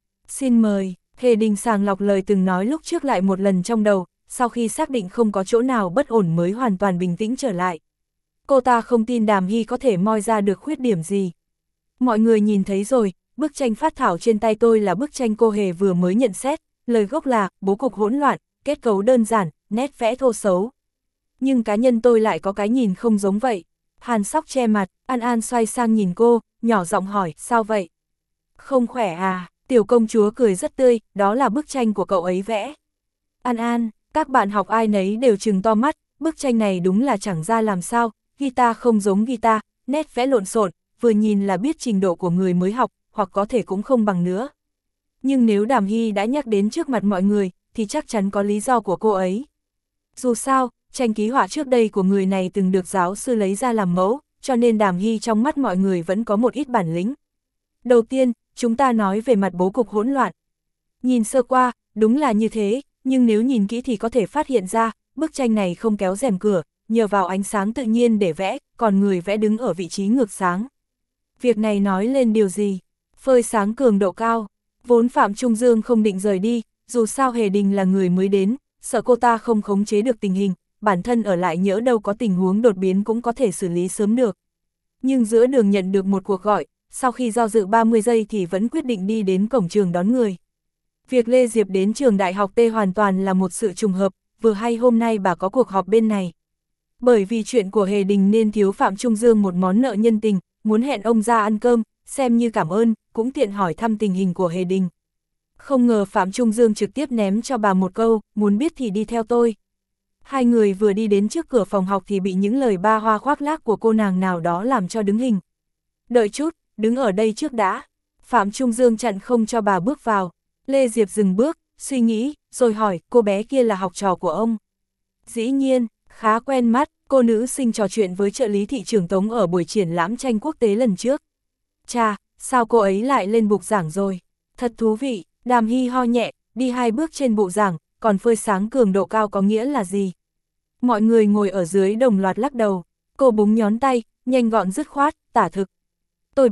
A: Xin mời, Hề Đình sàng lọc lời từng nói lúc trước lại một lần trong đầu, sau khi xác định không có chỗ nào bất ổn mới hoàn toàn bình tĩnh trở lại. Cô ta không tin Đàm Hy có thể moi ra được khuyết điểm gì. Mọi người nhìn thấy rồi, bức tranh phát thảo trên tay tôi là bức tranh cô Hề vừa mới nhận xét, lời gốc là bố cục hỗn loạn, kết cấu đơn giản, nét vẽ thô xấu. Nhưng cá nhân tôi lại có cái nhìn không giống vậy. Hàn Sóc che mặt, An An xoay sang nhìn cô, nhỏ giọng hỏi, sao vậy? Không khỏe à? Tiểu công chúa cười rất tươi, đó là bức tranh của cậu ấy vẽ. An An, các bạn học ai nấy đều trừng to mắt, bức tranh này đúng là chẳng ra làm sao, guitar không giống guitar, nét vẽ lộn xộn, vừa nhìn là biết trình độ của người mới học, hoặc có thể cũng không bằng nữa. Nhưng nếu Đàm Hy đã nhắc đến trước mặt mọi người, thì chắc chắn có lý do của cô ấy. Dù sao, tranh ký họa trước đây của người này từng được giáo sư lấy ra làm mẫu, cho nên Đàm Hy trong mắt mọi người vẫn có một ít bản lĩnh. Đầu tiên, chúng ta nói về mặt bố cục hỗn loạn. Nhìn sơ qua, đúng là như thế, nhưng nếu nhìn kỹ thì có thể phát hiện ra, bức tranh này không kéo rèm cửa, nhờ vào ánh sáng tự nhiên để vẽ, còn người vẽ đứng ở vị trí ngược sáng. Việc này nói lên điều gì? Phơi sáng cường độ cao. Vốn Phạm Trung Dương không định rời đi, dù sao Hề Đình là người mới đến, sợ cô ta không khống chế được tình hình, bản thân ở lại nhỡ đâu có tình huống đột biến cũng có thể xử lý sớm được. Nhưng giữa đường nhận được một cuộc gọi, sau khi do dự ba mươi giây thì vẫn quyết định đi đến cổng trường đón người. Việc Lê Diệp đến trường đại học T hoàn toàn là một sự trùng hợp, vừa hay hôm nay bà có cuộc họp bên này. Bởi vì chuyện của Hề Đình nên thiếu Phạm Trung Dương một món nợ nhân tình, muốn hẹn ông ra ăn cơm, xem như cảm ơn, cũng tiện hỏi thăm tình hình của Hề Đình. Không ngờ Phạm Trung Dương trực tiếp ném cho bà một câu, muốn biết thì đi theo tôi. Hai người vừa đi đến trước cửa phòng học thì bị những lời ba hoa khoác lác của cô nàng nào đó làm cho đứng hình. Đợi chút, đứng ở đây trước đã. Phạm Trung Dương chặn không cho bà bước vào. Lê Diệp dừng bước, suy nghĩ, rồi hỏi, cô bé kia là học trò của ông. Dĩ nhiên, khá quen mắt, cô nữ sinh trò chuyện với trợ lý thị trưởng Tống ở buổi triển lãm tranh quốc tế lần trước. Chà, sao cô ấy lại lên bục giảng rồi? Thật thú vị, Đàm Hy ho nhẹ, đi hai bước trên bục giảng, còn phơi sáng cường độ cao có nghĩa là gì? Mọi người ngồi ở dưới đồng loạt lắc đầu, cô búng nhón tay, nhanh gọn dứt khoát, tả thực. Tôi biết,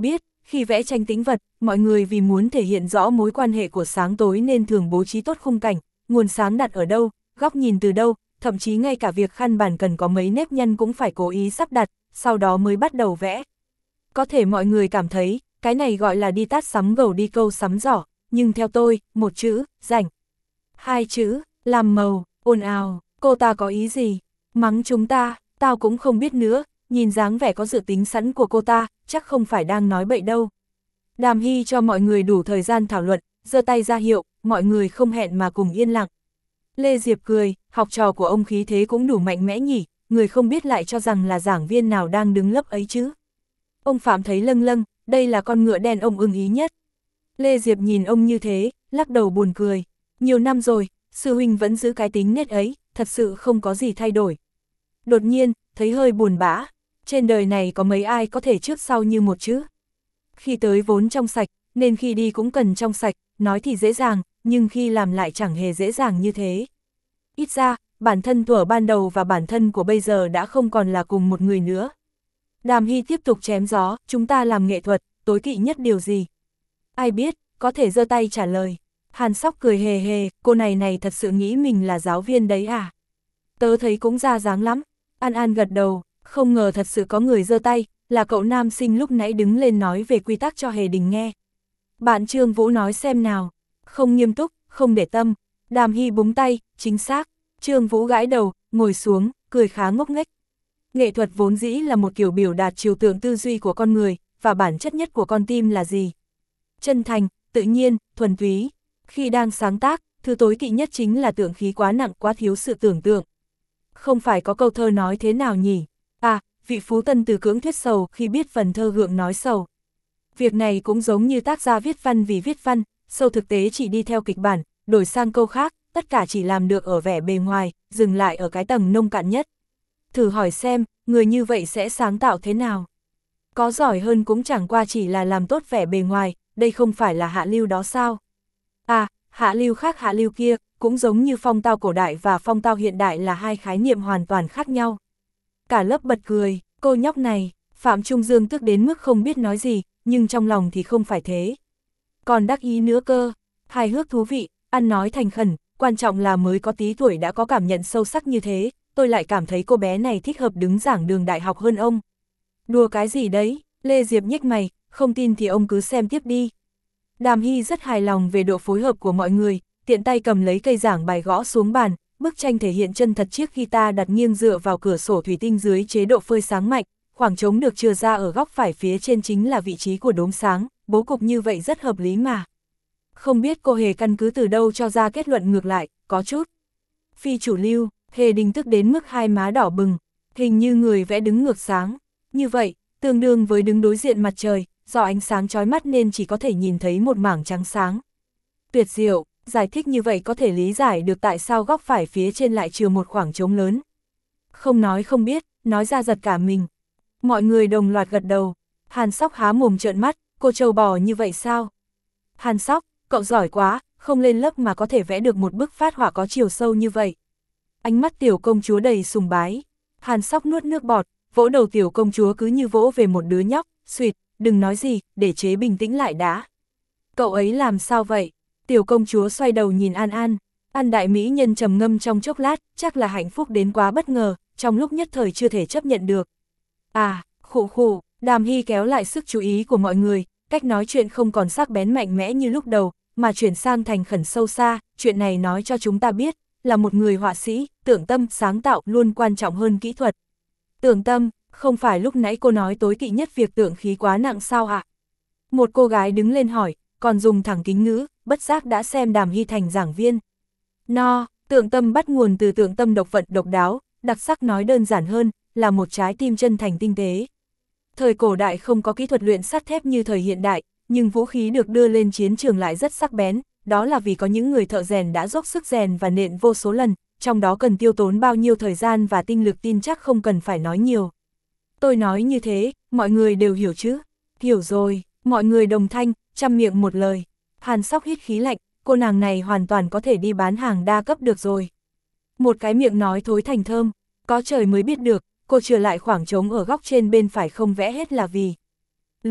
A: Khi vẽ tranh tĩnh vật, mọi người vì muốn thể hiện rõ mối quan hệ của sáng tối nên thường bố trí tốt khung cảnh, nguồn sáng đặt ở đâu, góc nhìn từ đâu, thậm chí ngay cả việc khăn bàn cần có mấy nếp nhăn cũng phải cố ý sắp đặt, sau đó mới bắt đầu vẽ. Có thể mọi người cảm thấy, cái này gọi là đi tát sắm gầu đi câu sắm giỏ, nhưng theo tôi, một chữ, rảnh. Hai chữ, làm màu, ồn ào, cô ta có ý gì? Mắng chúng ta, tao cũng không biết nữa, nhìn dáng vẻ có dự tính sẵn của cô ta, chắc không phải đang nói bậy đâu. Đàm Hy cho mọi người đủ thời gian thảo luận, giơ tay ra hiệu, mọi người không hẹn mà cùng yên lặng. Lê Diệp cười, học trò của ông khí thế cũng đủ mạnh mẽ nhỉ, người không biết lại cho rằng là giảng viên nào đang đứng lớp ấy chứ. Ông Phạm thấy lâng lâng, đây là con ngựa đen ông ưng ý nhất. Lê Diệp nhìn ông như thế, lắc đầu buồn cười. Nhiều năm rồi, sư huynh vẫn giữ cái tính nết ấy, thật sự không có gì thay đổi. Đột nhiên, thấy hơi buồn bã, trên đời này có mấy ai có thể trước sau như một chứ. Khi tới vốn trong sạch, nên khi đi cũng cần trong sạch, nói thì dễ dàng, nhưng khi làm lại chẳng hề dễ dàng như thế. Ít ra, bản thân thuở ban đầu và bản thân của bây giờ đã không còn là cùng một người nữa. Đàm Hy tiếp tục chém gió, chúng ta làm nghệ thuật, tối kỵ nhất điều gì? Ai biết, có thể giơ tay trả lời. Hàn Sóc cười hề hề, cô này này thật sự nghĩ mình là giáo viên đấy à? Tớ thấy cũng ra dáng lắm. An An gật đầu, không ngờ thật sự có người giơ tay, là cậu nam sinh lúc nãy đứng lên nói về quy tắc cho Hề Đình nghe. Bạn Trương Vũ nói xem nào, không nghiêm túc, không để tâm. Đàm Hy búng tay, chính xác. Trương Vũ gãi đầu, ngồi xuống, cười khá ngốc nghếch. Nghệ thuật vốn dĩ là một kiểu biểu đạt trừu tượng tư duy của con người, và bản chất nhất của con tim là gì? Chân thành, tự nhiên, thuần túy. Khi đang sáng tác, thứ tối kỵ nhất chính là tượng khí quá nặng, quá thiếu sự tưởng tượng. Không phải có câu thơ nói thế nào nhỉ? À, vị phú tân từ cưỡng thuyết sầu khi biết phần thơ gượng nói sầu. Việc này cũng giống như tác gia viết văn vì viết văn, sâu thực tế chỉ đi theo kịch bản, đổi sang câu khác, tất cả chỉ làm được ở vẻ bề ngoài, dừng lại ở cái tầng nông cạn nhất. Thử hỏi xem, người như vậy sẽ sáng tạo thế nào? Có giỏi hơn cũng chẳng qua chỉ là làm tốt vẻ bề ngoài, đây không phải là hạ lưu đó sao? À, hạ lưu khác hạ lưu kia, cũng giống như phong tao cổ đại và phong tao hiện đại là hai khái niệm hoàn toàn khác nhau. Cả lớp bật cười, cô nhóc này, Phạm Trung Dương tức đến mức không biết nói gì, nhưng trong lòng thì không phải thế. Còn đắc ý nữa cơ, hài hước thú vị, ăn nói thành khẩn, quan trọng là mới có tí tuổi đã có cảm nhận sâu sắc như thế, tôi lại cảm thấy cô bé này thích hợp đứng giảng đường đại học hơn ông. Đùa cái gì đấy, Lê Diệp nhếch mày, không tin thì ông cứ xem tiếp đi. Đàm Hy rất hài lòng về độ phối hợp của mọi người, tiện tay cầm lấy cây giảng bài gõ xuống bàn, bức tranh thể hiện chân thật chiếc guitar đặt nghiêng dựa vào cửa sổ thủy tinh dưới chế độ phơi sáng mạnh, khoảng trống được chừa ra ở góc phải phía trên chính là vị trí của đốm sáng, bố cục như vậy rất hợp lý mà. Không biết cô Hề căn cứ từ đâu cho ra kết luận ngược lại, có chút phi chủ lưu. Hề Đình tức đến mức hai má đỏ bừng, hình như người vẽ đứng ngược sáng, như vậy, tương đương với đứng đối diện mặt trời, do ánh sáng chói mắt nên chỉ có thể nhìn thấy một mảng trắng sáng. Tuyệt diệu, giải thích như vậy có thể lý giải được tại sao góc phải phía trên lại chừa một khoảng trống lớn. Không nói không biết, nói ra giật cả mình. Mọi người đồng loạt gật đầu, Hàn Sóc há mồm trợn mắt, cô trâu bò như vậy sao? Hàn Sóc, cậu giỏi quá, không lên lớp mà có thể vẽ được một bức phát họa có chiều sâu như vậy. Ánh mắt tiểu công chúa đầy sùng bái. Hàn Sóc nuốt nước bọt, vỗ đầu tiểu công chúa cứ như vỗ về một đứa nhóc, suýt, đừng nói gì, để chế bình tĩnh lại đã. Cậu ấy làm sao vậy? Tiểu công chúa xoay đầu nhìn An An. An đại mỹ nhân trầm ngâm trong chốc lát, chắc là hạnh phúc đến quá bất ngờ, trong lúc nhất thời chưa thể chấp nhận được. À, khụ khụ, Đàm Hy kéo lại sức chú ý của mọi người, cách nói chuyện không còn sắc bén mạnh mẽ như lúc đầu, mà chuyển sang thành khẩn sâu xa, chuyện này nói cho chúng ta biết, là một người họa sĩ, tưởng tâm, sáng tạo luôn quan trọng hơn kỹ thuật. Tưởng tâm, không phải lúc nãy cô nói tối kỵ nhất việc tượng khí quá nặng sao ạ? Một cô gái đứng lên hỏi, còn dùng thẳng kính ngữ, bất giác đã xem Đàm Hy thành giảng viên. No, tượng tâm bắt nguồn từ tượng tâm độc vận độc đáo, đặc sắc nói đơn giản hơn, là một trái tim chân thành tinh tế. Thời cổ đại không có kỹ thuật luyện sắt thép như thời hiện đại, nhưng vũ khí được đưa lên chiến trường lại rất sắc bén, đó là vì có những người thợ rèn đã dốc sức rèn và nện vô số lần, trong đó cần tiêu tốn bao nhiêu thời gian và tinh lực tin chắc không cần phải nói nhiều. Tôi nói như thế, mọi người đều hiểu chứ? Hiểu rồi, mọi người đồng thanh, trăm miệng một lời. Hàn Sóc hít khí lạnh, cô nàng này hoàn toàn có thể đi bán hàng đa cấp được rồi. Một cái miệng nói thối thành thơm, có trời mới biết được, cô chừa lại khoảng trống ở góc trên bên phải không vẽ hết là vì lười.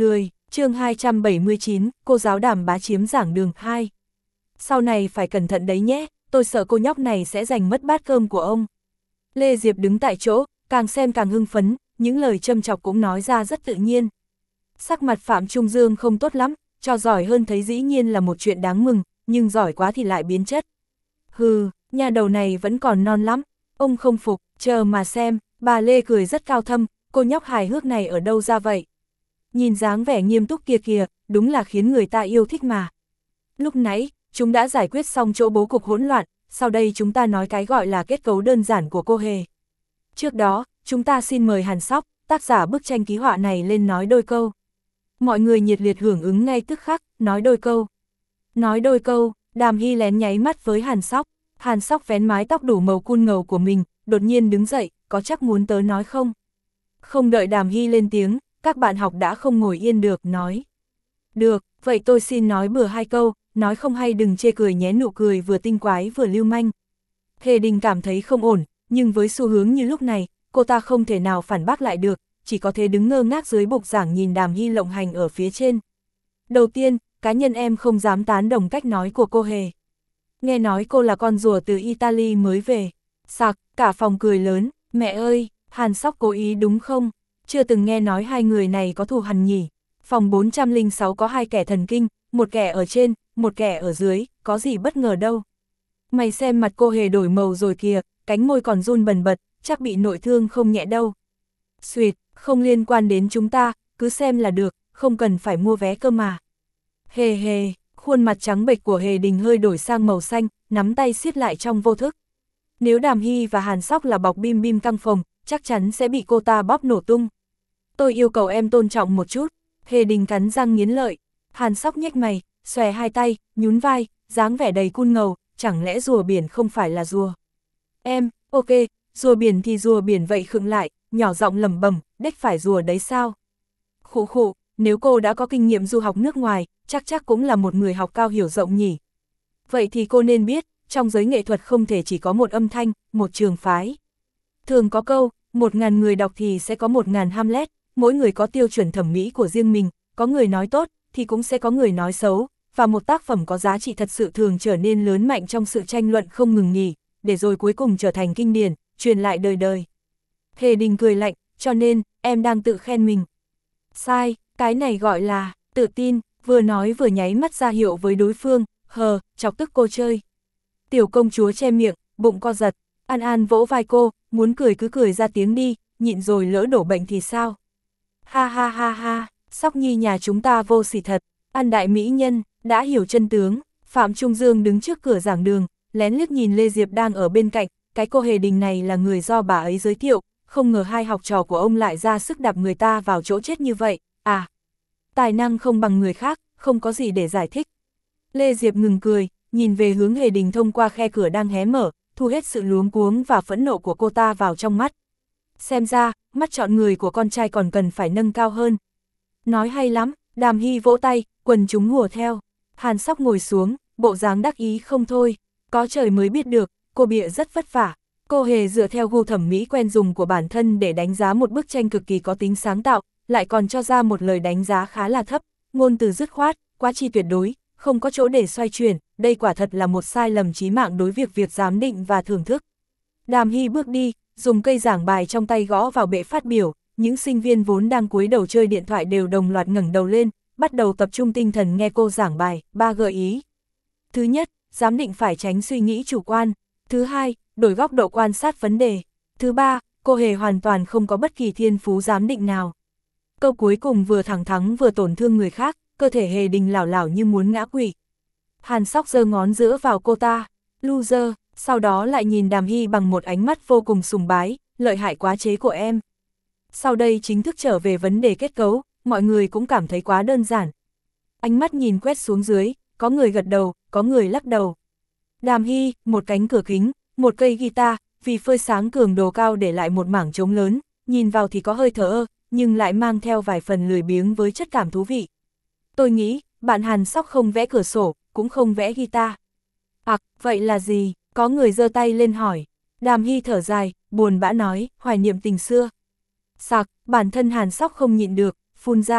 A: chương hai trăm bảy mươi chín, cô giáo Đàm bá chiếm giảng đường hai. Sau này phải cẩn thận đấy nhé, tôi sợ cô nhóc này sẽ giành mất bát cơm của ông. Lê Diệp đứng tại chỗ, càng xem càng hưng phấn, những lời châm chọc cũng nói ra rất tự nhiên. Sắc mặt Phạm Trung Dương không tốt lắm, cho giỏi hơn thấy dĩ nhiên là một chuyện đáng mừng, nhưng giỏi quá thì lại biến chất. Hừ, nhà đầu này vẫn còn non lắm, ông không phục, chờ mà xem, bà Lê cười rất cao thâm, cô nhóc hài hước này ở đâu ra vậy? Nhìn dáng vẻ nghiêm túc kia kìa, đúng là khiến người ta yêu thích mà. Lúc nãy, chúng đã giải quyết xong chỗ bố cục hỗn loạn, sau đây chúng ta nói cái gọi là kết cấu đơn giản của cô Hề. Trước đó, chúng ta xin mời Hàn Sóc, tác giả bức tranh ký họa này lên nói đôi câu. Mọi người nhiệt liệt hưởng ứng ngay tức khắc, nói đôi câu. Nói đôi câu, Đàm Hy lén nháy mắt với Hàn Sóc. Hàn Sóc vén mái tóc đủ màu cool ngầu của mình, đột nhiên đứng dậy, có chắc muốn tớ nói không? Không đợi Đàm Hy lên tiếng, các bạn học đã không ngồi yên được, nói. Được, vậy tôi xin nói bừa hai câu, nói không hay đừng chê cười nhé, nụ cười vừa tinh quái vừa lưu manh. Hề Đình cảm thấy không ổn, nhưng với xu hướng như lúc này, cô ta không thể nào phản bác lại được, chỉ có thể đứng ngơ ngác dưới bục giảng nhìn Đàm Hy lộng hành ở phía trên. Đầu tiên, cá nhân em không dám tán đồng cách nói của cô Hề. Nghe nói cô là con rùa từ Italy mới về. Sặc, cả phòng cười lớn, mẹ ơi, Hàn Sóc cố ý đúng không? Chưa từng nghe nói hai người này có thù hằn nhỉ. Phòng bốn trăm lẻ sáu có hai kẻ thần kinh, một kẻ ở trên, một kẻ ở dưới, có gì bất ngờ đâu. Mày xem mặt cô Hề đổi màu rồi kìa, cánh môi còn run bần bật, chắc bị nội thương không nhẹ đâu. Xuyệt, không liên quan đến chúng ta, cứ xem là được, không cần phải mua vé cơ mà. Hề hề, khuôn mặt trắng bệch của Hề Đình hơi đổi sang màu xanh, nắm tay siết lại trong vô thức. Nếu Đàm Hy và Hàn Sóc là bọc bim bim căng phồng, chắc chắn sẽ bị cô ta bóp nổ tung. Tôi yêu cầu em tôn trọng một chút. Hề Đình cắn răng nghiến lợi. Hàn Sóc nhếch mày, xòe hai tay, nhún vai, dáng vẻ đầy cool ngầu, chẳng lẽ rùa biển không phải là rùa? Em, ok, rùa biển thì rùa biển vậy, khựng lại, nhỏ giọng lẩm bẩm, đếch phải rùa đấy sao? Khụ khụ, nếu cô đã có kinh nghiệm du học nước ngoài, chắc chắc cũng là một người học cao hiểu rộng nhỉ. Vậy thì cô nên biết, trong giới nghệ thuật không thể chỉ có một âm thanh, một trường phái. Thường có câu, một ngàn người đọc thì sẽ có một ngàn Hamlet, mỗi người có tiêu chuẩn thẩm mỹ của riêng mình, có người nói tốt, thì cũng sẽ có người nói xấu, và một tác phẩm có giá trị thật sự thường trở nên lớn mạnh trong sự tranh luận không ngừng nghỉ, để rồi cuối cùng trở thành kinh điển, truyền lại đời đời. Hề Đình cười lạnh, cho nên, em đang tự khen mình. Sai, cái này gọi là, tự tin, vừa nói vừa nháy mắt ra hiệu với đối phương, hờ, chọc tức cô chơi. Tiểu công chúa che miệng, bụng co giật, An An vỗ vai cô, muốn cười cứ cười ra tiếng đi, nhịn rồi lỡ đổ bệnh thì sao? Ha ha ha ha, Sóc Nhi nhà chúng ta vô sỉ thật, An đại mỹ nhân, đã hiểu chân tướng. Phạm Trung Dương đứng trước cửa giảng đường, lén liếc nhìn Lê Diệp đang ở bên cạnh, cái cô Hề Đình này là người do bà ấy giới thiệu, không ngờ hai học trò của ông lại ra sức đạp người ta vào chỗ chết như vậy, à. Tài năng không bằng người khác, không có gì để giải thích. Lê Diệp ngừng cười, nhìn về hướng Hề Đình thông qua khe cửa đang hé mở, thu hết sự luống cuống và phẫn nộ của cô ta vào trong mắt. Xem ra, mắt chọn người của con trai còn cần phải nâng cao hơn. Nói hay lắm, Đàm Hy vỗ tay, quần chúng hùa theo. Hàn Sóc ngồi xuống, bộ dáng đắc ý không thôi. Có trời mới biết được, cô bịa rất vất vả. Cô Hề dựa theo gu thẩm mỹ quen dùng của bản thân để đánh giá một bức tranh cực kỳ có tính sáng tạo, lại còn cho ra một lời đánh giá khá là thấp, ngôn từ dứt khoát, quá chi tuyệt đối, không có chỗ để xoay chuyển, đây quả thật là một sai lầm chí mạng đối việc việc giám định và thưởng thức. Đàm Hy bước đi, dùng cây giảng bài trong tay gõ vào bệ phát biểu, những sinh viên vốn đang cúi đầu chơi điện thoại đều đồng loạt ngẩng đầu lên, bắt đầu tập trung tinh thần nghe cô giảng bài. Ba gợi ý. Thứ nhất, giám định phải tránh suy nghĩ chủ quan. Thứ hai, đổi góc độ quan sát vấn đề. Thứ ba, cô Hề hoàn toàn không có bất kỳ thiên phú giám định nào. Câu cuối cùng vừa thẳng thắn vừa tổn thương người khác, cơ thể Hề Đình lảo lảo như muốn ngã quỵ. Hàn Sóc giơ ngón giữa vào cô ta, loser, sau đó lại nhìn Đàm Hy bằng một ánh mắt vô cùng sùng bái, lợi hại quá chế của em. Sau đây chính thức trở về vấn đề kết cấu, mọi người cũng cảm thấy quá đơn giản. Ánh mắt nhìn quét xuống dưới, có người gật đầu, có người lắc đầu. Đàm Hy, một cánh cửa kính, một cây guitar, vì phơi sáng cường độ cao để lại một mảng trống lớn, nhìn vào thì có hơi thờ ơ, nhưng lại mang theo vài phần lười biếng với chất cảm thú vị. Tôi nghĩ, bạn Hàn Sóc không vẽ cửa sổ, cũng không vẽ guitar. À, vậy là gì? Có người giơ tay lên hỏi. Đàm Hy thở dài, buồn bã nói, hoài niệm tình xưa. Sặc, bản thân Hàn Sóc không nhịn được, phun ra.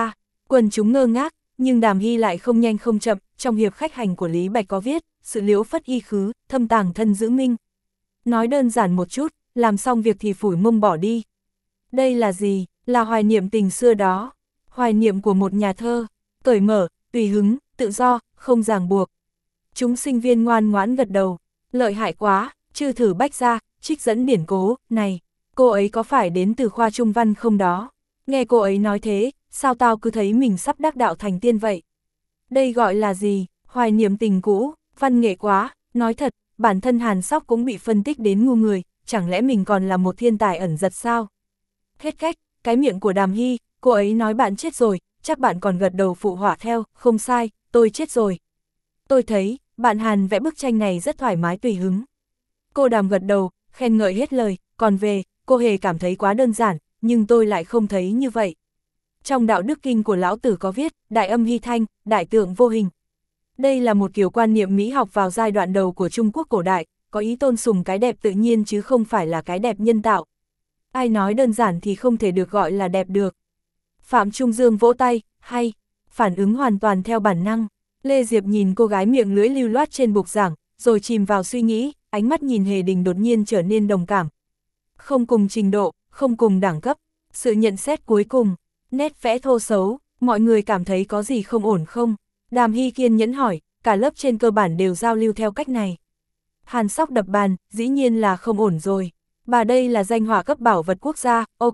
A: Quần chúng ngơ ngác, nhưng Đàm Hy lại không nhanh không chậm, trong hiệp khách hành của Lý Bạch có viết, sự liễu phất y khứ, thâm tàng thân giữ minh. Nói đơn giản một chút, làm xong việc thì phủi mông bỏ đi. Đây là gì? Là hoài niệm tình xưa đó. Hoài niệm của một nhà thơ, cởi mở, tùy hứng, tự do, không ràng buộc. Chúng sinh viên ngoan ngoãn gật đầu. Lợi hại quá, chư thử bách ra, trích dẫn điển cố, này, cô ấy có phải đến từ khoa trung văn không đó? Nghe cô ấy nói thế, sao tao cứ thấy mình sắp đắc đạo thành tiên vậy? Đây gọi là gì? Hoài niệm tình cũ, văn nghệ quá, nói thật, bản thân Hàn Sóc cũng bị phân tích đến ngu người, chẳng lẽ mình còn là một thiên tài ẩn giật sao? Hết cách, cái miệng của Đàm Hy, cô ấy nói bạn chết rồi, chắc bạn còn gật đầu phụ họa theo, không sai, tôi chết rồi. Tôi thấy, bạn Hàn vẽ bức tranh này rất thoải mái tùy hứng. Cô Đàm gật đầu, khen ngợi hết lời, còn về, cô Hề cảm thấy quá đơn giản, nhưng tôi lại không thấy như vậy. Trong đạo đức kinh của Lão Tử có viết, đại âm hy thanh, đại tượng vô hình. Đây là một kiểu quan niệm mỹ học vào giai đoạn đầu của Trung Quốc cổ đại, có ý tôn sùng cái đẹp tự nhiên chứ không phải là cái đẹp nhân tạo. Ai nói đơn giản thì không thể được gọi là đẹp được. Phạm Trung Dương vỗ tay, hay, phản ứng hoàn toàn theo bản năng. Lê Diệp nhìn cô gái miệng lưỡi lưu loát trên bục giảng, rồi chìm vào suy nghĩ, ánh mắt nhìn Hề Đình đột nhiên trở nên đồng cảm. Không cùng trình độ, không cùng đẳng cấp, sự nhận xét cuối cùng, nét vẽ thô xấu, mọi người cảm thấy có gì không ổn không? Đàm Hy kiên nhẫn hỏi, cả lớp trên cơ bản đều giao lưu theo cách này. Hàn Sóc đập bàn, dĩ nhiên là không ổn rồi. Bà đây là danh họa cấp bảo vật quốc gia, ok.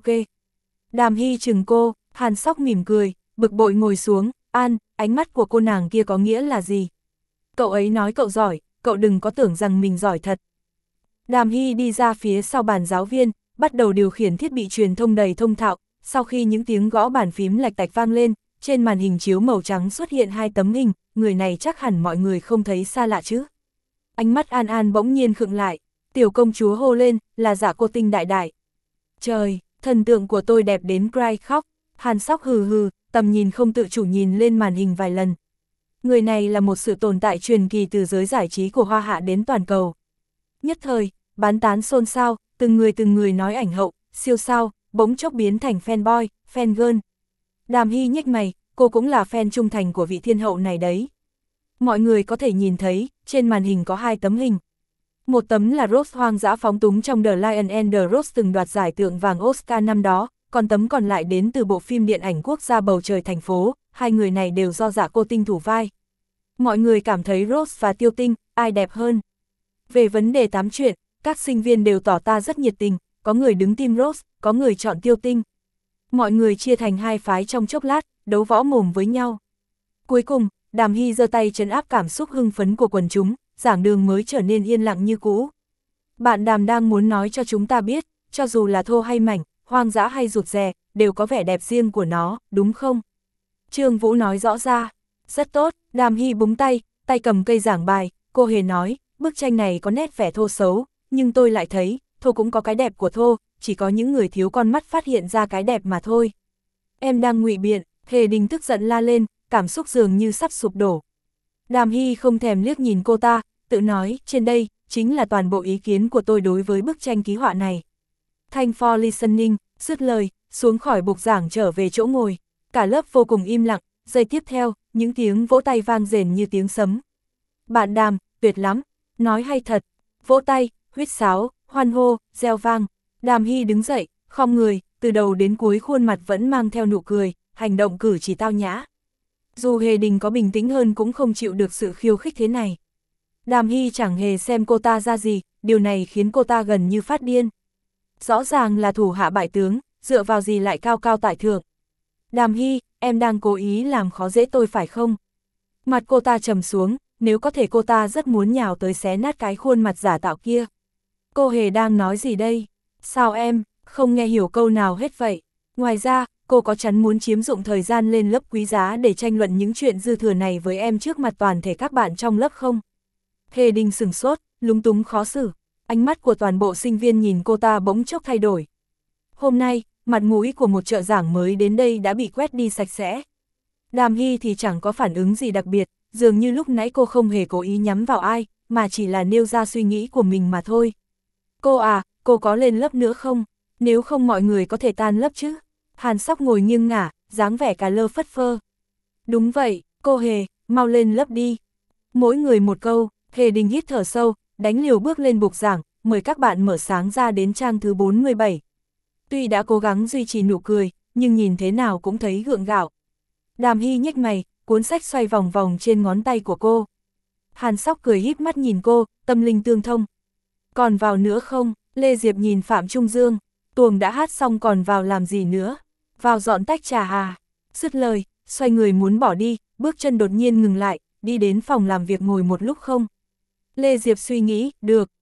A: Đàm Hy chừng cô, Hàn Sóc mỉm cười, bực bội ngồi xuống, An, ánh mắt của cô nàng kia có nghĩa là gì? Cậu ấy nói cậu giỏi, cậu đừng có tưởng rằng mình giỏi thật. Đàm Hy đi ra phía sau bàn giáo viên, bắt đầu điều khiển thiết bị truyền thông đầy thông thạo, sau khi những tiếng gõ bàn phím lạch tạch vang lên, trên màn hình chiếu màu trắng xuất hiện hai tấm hình, người này chắc hẳn mọi người không thấy xa lạ chứ. Ánh mắt An An bỗng nhiên khựng lại, tiểu công chúa hô lên, là Dạ Cô Tinh đại đại. Trời, thần tượng của tôi đẹp đến cry khóc. Hàn Sóc hừ hừ, tầm nhìn không tự chủ nhìn lên màn hình vài lần. Người này là một sự tồn tại truyền kỳ từ giới giải trí của Hoa Hạ đến toàn cầu. Nhất thời, bán tán xôn xao, từng người từng người nói ảnh hậu, siêu sao, bỗng chốc biến thành fanboy, fan girl. Đàm Hy nhếch mày, cô cũng là fan trung thành của vị thiên hậu này đấy. Mọi người có thể nhìn thấy, trên màn hình có hai tấm hình. Một tấm là Rose hoang dã phóng túng trong The Lion and the Rose từng đoạt giải tượng vàng Oscar năm đó, còn tấm còn lại đến từ bộ phim điện ảnh quốc gia Bầu Trời Thành Phố, hai người này đều do Dạ Cô Tinh thủ vai. Mọi người cảm thấy Rose và Tiêu Tinh, ai đẹp hơn? Về vấn đề tám chuyện, các sinh viên đều tỏ ta rất nhiệt tình, có người đứng team Rose, có người chọn Tiêu Tinh. Mọi người chia thành hai phái trong chốc lát, đấu võ mồm với nhau. Cuối cùng, Đàm Hy giơ tay trấn áp cảm xúc hưng phấn của quần chúng, giảng đường mới trở nên yên lặng như cũ. Bạn Đàm đang muốn nói cho chúng ta biết, cho dù là thô hay mảnh, hoang dã hay rụt rè, đều có vẻ đẹp riêng của nó, đúng không? Trương Vũ nói rõ ra. Rất tốt, Đàm Hy búng tay, tay cầm cây giảng bài, cô Hề nói, bức tranh này có nét vẻ thô xấu, nhưng tôi lại thấy, thô cũng có cái đẹp của thô, chỉ có những người thiếu con mắt phát hiện ra cái đẹp mà thôi. Em đang ngụy biện, Hề Đình tức giận la lên, cảm xúc dường như sắp sụp đổ. Đàm Hy không thèm liếc nhìn cô ta, tự nói, trên đây, chính là toàn bộ ý kiến của tôi đối với bức tranh ký họa này. Thank for listening, dứt lời, xuống khỏi bục giảng trở về chỗ ngồi. Cả lớp vô cùng im lặng, giây tiếp theo, những tiếng vỗ tay vang rền như tiếng sấm. Bạn Đàm, tuyệt lắm, nói hay thật. Vỗ tay, huýt sáo, hoan hô, reo vang. Đàm Hy đứng dậy, khom người, từ đầu đến cuối khuôn mặt vẫn mang theo nụ cười, hành động cử chỉ tao nhã. Dù Hề Đình có bình tĩnh hơn cũng không chịu được sự khiêu khích thế này. Đàm Hy chẳng hề xem cô ta ra gì, điều này khiến cô ta gần như phát điên. Rõ ràng là thủ hạ bại tướng, dựa vào gì lại cao cao tại thượng. Đàm Hy, em đang cố ý làm khó dễ tôi phải không? Mặt cô ta trầm xuống, nếu có thể cô ta rất muốn nhào tới xé nát cái khuôn mặt giả tạo kia. Cô Hề đang nói gì đây? Sao em, không nghe hiểu câu nào hết vậy? Ngoài ra, cô có chắn muốn chiếm dụng thời gian lên lớp quý giá để tranh luận những chuyện dư thừa này với em trước mặt toàn thể các bạn trong lớp không? Hề Đình sửng sốt, lúng túng khó xử. Ánh mắt của toàn bộ sinh viên nhìn cô ta bỗng chốc thay đổi. Hôm nay, mặt mũi của một trợ giảng mới đến đây đã bị quét đi sạch sẽ. Đàm Hy thì chẳng có phản ứng gì đặc biệt, dường như lúc nãy cô không hề cố ý nhắm vào ai, mà chỉ là nêu ra suy nghĩ của mình mà thôi. Cô à, cô có lên lớp nữa không? Nếu không mọi người có thể tan lớp chứ? Hàn Sóc ngồi nghiêng ngả, dáng vẻ cà lơ phất phơ. Đúng vậy, cô Hề, mau lên lớp đi. Mỗi người một câu, Hề Đình hít thở sâu, đánh liều bước lên bục giảng, mời các bạn mở sáng ra đến trang thứ bốn mươi bảy. Tuy đã cố gắng duy trì nụ cười, nhưng nhìn thế nào cũng thấy gượng gạo. Đàm Hy nhếch mày, cuốn sách xoay vòng vòng trên ngón tay của cô. Hàn Sóc cười híp mắt nhìn cô, tâm linh tương thông. Còn vào nữa không? Lê Diệp nhìn Phạm Trung Dương, tuồng đã hát xong còn vào làm gì nữa? Vào dọn tách trà à? Dứt lời, xoay người muốn bỏ đi, bước chân đột nhiên ngừng lại, đi đến phòng làm việc ngồi một lúc không? Lê Diệp suy nghĩ, được,